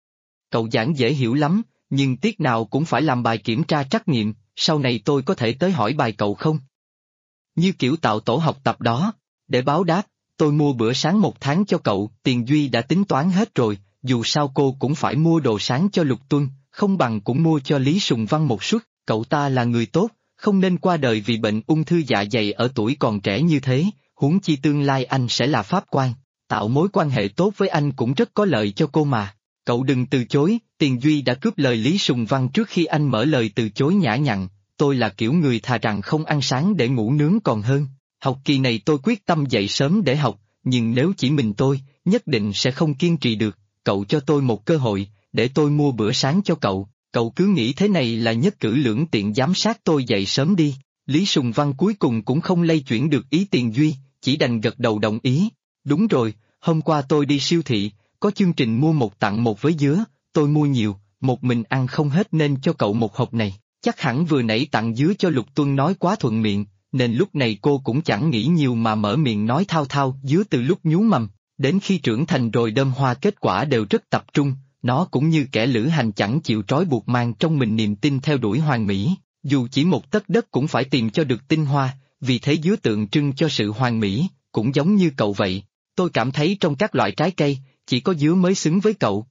Cậu giảng dễ hiểu lắm. Nhưng tiết nào cũng phải làm bài kiểm tra trắc nghiệm, sau này tôi có thể tới hỏi bài cậu không? như kiểu tạo tổ học tập đó. Để báo đáp, tôi mua bữa sáng 1 tháng cho cậu, Tiền Duy đã tính toán hết rồi, dù sao cô cũng phải mua đồ sáng cho Lục Tuân, không bằng cũng mua cho Lý Sùng Văn một suất, cậu ta là người tốt, không nên qua đời vì bệnh ung thư dạ dày ở tuổi còn trẻ như thế, huống chi tương lai anh sẽ là pháp quan, tạo mối quan hệ tốt với anh cũng rất có lợi cho cô mà. Cậu đừng từ chối, Tiền Duy đã cướp lời Lý Sùng Văn trước khi anh mở lời từ chối nhã nhặn, tôi là kiểu người thà rằng không ăn sáng để ngủ nướng còn hơn. Học kỳ này tôi quyết tâm dậy sớm để học, nhưng nếu chỉ mình tôi, nhất định sẽ không kiên trì được, cậu cho tôi một cơ hội, để tôi mua bữa sáng cho cậu, cậu cứ nghĩ thế này là nhất cử lưỡng tiện giám sát tôi dậy sớm đi. Lý Sùng Văn cuối cùng cũng không lay chuyển được ý Tiền Duy, chỉ đành gật đầu đồng ý. Đúng rồi, hôm qua tôi đi siêu thị, có chương trình mua 1 tặng 1 với dứa, tôi mua nhiều, một mình ăn không hết nên cho cậu một hộp này. Chắc hẳn vừa nãy tặng dứa cho Lục Tuân nói quá thuận miệng, nên lúc này cô cũng chẳng nghĩ nhiều mà mở miệng nói thao thao. Dứa từ lúc nhú mầm, đến khi trưởng thành rồi đơm hoa kết quả đều rất tập trung, nó cũng như kẻ lữ hành chẳng chịu trói buộc mang trong mình niềm tin theo đuổi hoàn mỹ, dù chỉ một tấc đất cũng phải tìm cho được tinh hoa, vì thế dứa tượng trưng cho sự hoàn mỹ, cũng giống như cậu vậy. Tôi cảm thấy trong các loại trái cây, chỉ có dứa mới xứng với cậu.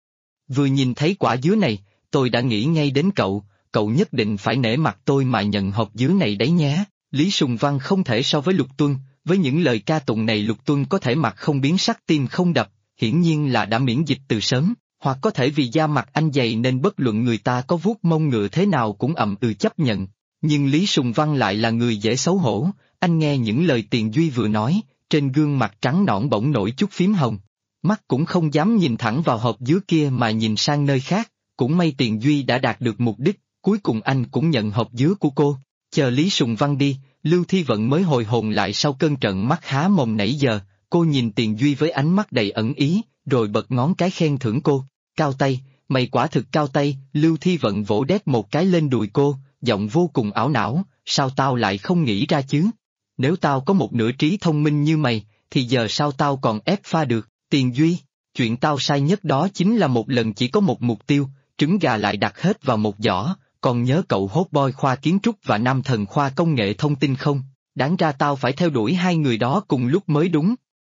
Vừa nhìn thấy quả dứa này, tôi đã nghĩ ngay đến cậu, cậu nhất định phải nể mặt tôi mà nhận hộp dứa này đấy nhé. Lý Sùng Văn không thể so với Lục Tuân, với những lời ca tụng này Lục Tuân có thể mặt không biến sắc tim không đập, hiển nhiên là đã miễn dịch từ sớm, hoặc có thể vì da mặt anh dày nên bất luận người ta có vuốt mông ngựa thế nào cũng chấp nhận. Nhưng Lý Sùng Văn lại là người dễ xấu hổ, anh nghe những lời Tiền Duy vừa nói, trên gương mặt trắng nõn bỗng nổi chút phím hồng. Mắt cũng không dám nhìn thẳng vào hộp dứa kia mà nhìn sang nơi khác, cũng may Tiền Duy đã đạt được mục đích, cuối cùng anh cũng nhận hộp dứa của cô. Chờ Lý Sùng Văn đi, Lưu Thi Vận mới hồi hồn lại sau cơn trợn mắt há mồm nãy giờ, cô nhìn Tiền Duy với ánh mắt đầy ẩn ý, rồi bật ngón cái khen thưởng cô. Cao tay, mày quả thực cao tay. Lưu Thi Vận vỗ đét một cái lên đùi cô, giọng vô cùng ảo não, sao tao lại không nghĩ ra chứ? Nếu tao có một nửa trí thông minh như mày, thì giờ sao tao còn ép pha được? Tiền Duy, chuyện tao sai nhất đó chính là một lần chỉ có một mục tiêu, trứng gà lại đặt hết vào một giỏ, còn nhớ cậu hot boy khoa kiến trúc và nam thần khoa công nghệ thông tin không? Đáng ra tao phải theo đuổi hai người đó cùng lúc mới đúng.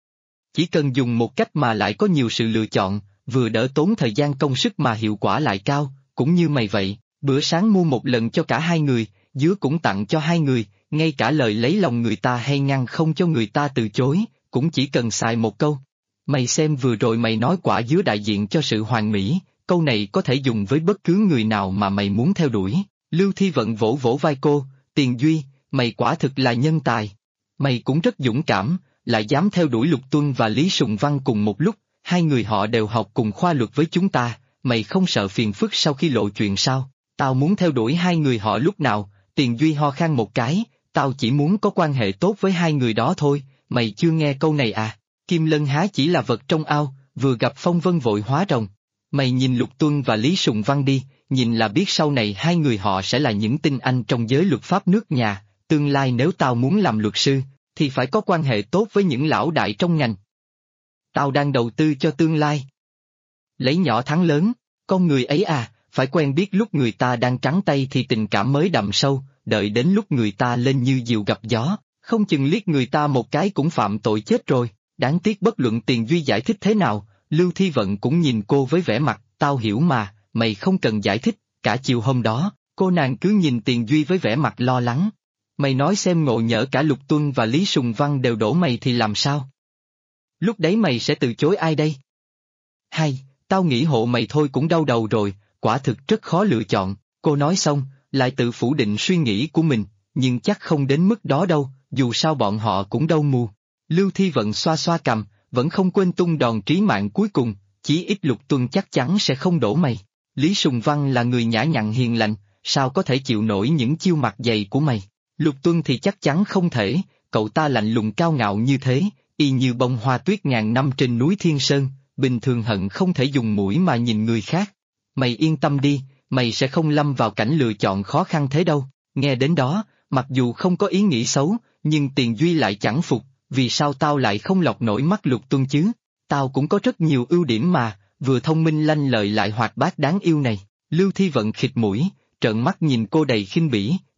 Chỉ cần dùng một cách mà lại có nhiều sự lựa chọn, vừa đỡ tốn thời gian công sức mà hiệu quả lại cao, cũng như mày vậy, bữa sáng mua một lần cho cả hai người, dứa cũng tặng cho hai người, ngay cả lời lấy lòng người ta hay ngăn không cho người ta từ chối, cũng chỉ cần xài một câu. Mày xem vừa rồi mày nói quả dứa đại diện cho sự hoàn mỹ, câu này có thể dùng với bất cứ người nào mà mày muốn theo đuổi. Lưu Thi Vận vỗ vỗ vai cô, Tiền Duy, mày quả thực là nhân tài. Mày cũng rất dũng cảm, lại dám theo đuổi Lục Tuân và Lý Sùng Văn cùng một lúc, hai người họ đều học cùng khoa luật với chúng ta, mày không sợ phiền phức sau khi lộ chuyện sao? Tao muốn theo đuổi hai người họ lúc nào? Tiền Duy ho khan một cái, tao chỉ muốn có quan hệ tốt với hai người đó thôi, mày chưa nghe câu này à? Kim Lân há chỉ là vật trong ao, vừa gặp phong vân vội hóa rồng. Mày nhìn Lục Tuân và Lý Sùng Văn đi, nhìn là biết sau này hai người họ sẽ là những tinh anh trong giới luật pháp nước nhà, tương lai nếu tao muốn làm luật sư, thì phải có quan hệ tốt với những lão đại trong ngành. Tao đang đầu tư cho tương lai. Lấy nhỏ thắng lớn, con người ấy à, phải quen biết lúc người ta đang trắng tay thì tình cảm mới đậm sâu, đợi đến lúc người ta lên như diều gặp gió, không chừng liếc người ta một cái cũng phạm tội chết rồi. Đáng tiếc bất luận Tiền Duy giải thích thế nào, Lưu Thi Vận cũng nhìn cô với vẻ mặt, tao hiểu mà, mày không cần giải thích. Cả chiều hôm đó, cô nàng cứ nhìn Tiền Duy với vẻ mặt lo lắng. Mày nói xem ngộ nhỡ cả Lục Tuân và Lý Sùng Văn đều đổ mày thì làm sao? Lúc đấy mày sẽ từ chối ai đây? Hay, tao nghĩ hộ mày thôi cũng đau đầu rồi, quả thực rất khó lựa chọn. Cô nói xong, lại tự phủ định suy nghĩ của mình, nhưng chắc không đến mức đó đâu, dù sao bọn họ cũng đâu mù. Lưu Thi Vận xoa xoa cằm, vẫn không quên tung đòn trí mạng cuối cùng, chí ít Lục Tuân chắc chắn sẽ không đổ mày. Lý Sùng Văn là người nhã nhặn hiền lành, sao có thể chịu nổi những chiêu mặt dày của mày? Lục Tuân thì chắc chắn không thể, cậu ta lạnh lùng cao ngạo như thế, y như bông hoa tuyết ngàn năm trên núi Thiên Sơn, bình thường hận không thể dùng mũi mà nhìn người khác. Mày yên tâm đi, mày sẽ không lâm vào cảnh lựa chọn khó khăn thế đâu. Nghe đến đó, mặc dù không có ý nghĩ xấu, nhưng Tiền Duy lại chẳng phục, vì sao tao lại không lọt nổi mắt Lục Tuân chứ? Tao cũng có rất nhiều ưu điểm mà, vừa thông minh lanh lợi lại hoạt bát đáng yêu này. Lưu Thi Vận khịt mũi, trợn mắt nhìn cô đầy khinh bỉ, được,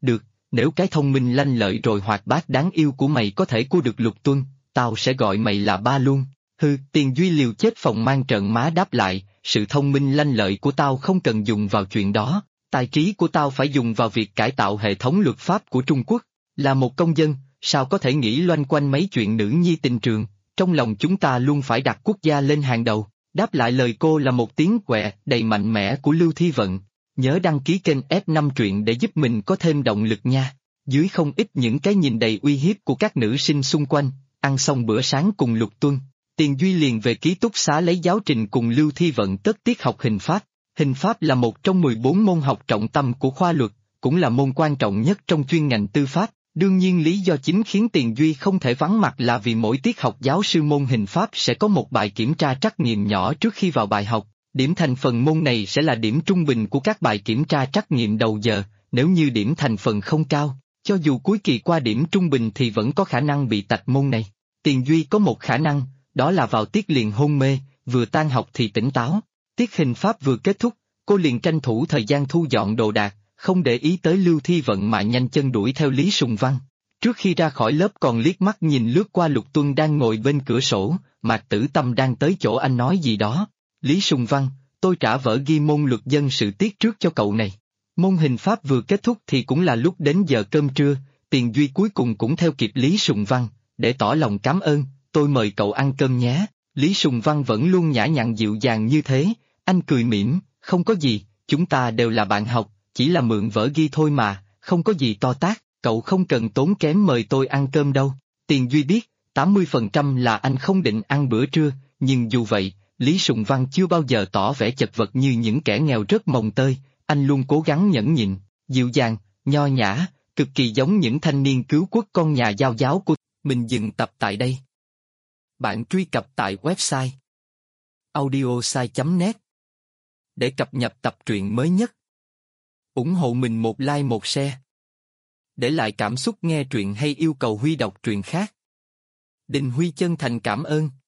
nếu cái thông minh lanh lợi rồi hoạt bát đáng yêu của mày có thể cua được Lục Tuân, tao sẽ gọi mày là ba luôn. Hừ, Tiền Duy liều chết phòng mang trợn má đáp lại, sự thông minh lanh lợi của tao không cần dùng vào chuyện đó, tài trí của tao phải dùng vào việc cải tạo hệ thống luật pháp của Trung Quốc. Là một công dân, sao có thể nghĩ loanh quanh mấy chuyện nữ nhi tình trường, trong lòng chúng ta luôn phải đặt quốc gia lên hàng đầu. Đáp lại lời cô là một tiếng quẹ đầy mạnh mẽ của Lưu Thi Vận. Nhớ đăng ký kênh F5 truyện để giúp mình có thêm động lực nha. Dưới không ít những cái nhìn đầy uy hiếp của các nữ sinh xung quanh, ăn xong bữa sáng cùng Lục Tuân, Tiền Duy liền về ký túc xá lấy giáo trình cùng Lưu Thi Vận tất tiết học hình pháp. Hình pháp là một trong 14 môn học trọng tâm của khoa luật, cũng là môn quan trọng nhất trong chuyên ngành tư pháp. Đương nhiên lý do chính khiến Tiền Duy không thể vắng mặt là vì mỗi tiết học giáo sư môn hình pháp sẽ có một bài kiểm tra trắc nghiệm nhỏ trước khi vào bài học. Điểm thành phần môn này sẽ là điểm trung bình của các bài kiểm tra trắc nghiệm đầu giờ, nếu như điểm thành phần không cao, cho dù cuối kỳ qua điểm trung bình thì vẫn có khả năng bị tạch môn này. Tiền Duy có một khả năng, đó là vào tiết liền hôn mê, vừa tan học thì tỉnh táo. Tiết hình pháp vừa kết thúc, cô liền tranh thủ thời gian thu dọn đồ đạc, không để ý tới Lưu Thi Vận mà nhanh chân đuổi theo Lý Sùng Văn. Trước khi ra khỏi lớp còn liếc mắt nhìn lướt qua Lục Tuân đang ngồi bên cửa sổ, Mạc Tử Tâm đang tới chỗ anh nói gì đó. Lý Sùng Văn, tôi trả vở ghi môn luật dân sự tiết trước cho cậu này. Môn hình pháp vừa kết thúc thì cũng là lúc đến giờ cơm trưa, Tiền Duy cuối cùng cũng theo kịp Lý Sùng Văn, để tỏ lòng cảm ơn, tôi mời cậu ăn cơm nhé. Lý Sùng Văn vẫn luôn nhã nhặn dịu dàng như thế, anh cười mỉm, không có gì, chúng ta đều là bạn học, chỉ là mượn vở ghi thôi mà, không có gì to tát, cậu không cần tốn kém mời tôi ăn cơm đâu. Tiền Duy biết, 80% là anh không định ăn bữa trưa, nhưng dù vậy, Lý Sùng Văn chưa bao giờ tỏ vẻ chật vật như những kẻ nghèo rất mồng tơi, anh luôn cố gắng nhẫn nhịn, dịu dàng, nho nhã, cực kỳ giống những thanh niên cứu quốc con nhà giao giáo của mình. Dừng tập tại đây. Bạn truy cập tại website audiosai.net để cập nhật tập truyện mới nhất. Ủng hộ mình một like một share. Để lại cảm xúc nghe truyện hay yêu cầu Huy đọc truyện khác. Đình Huy chân thành cảm ơn.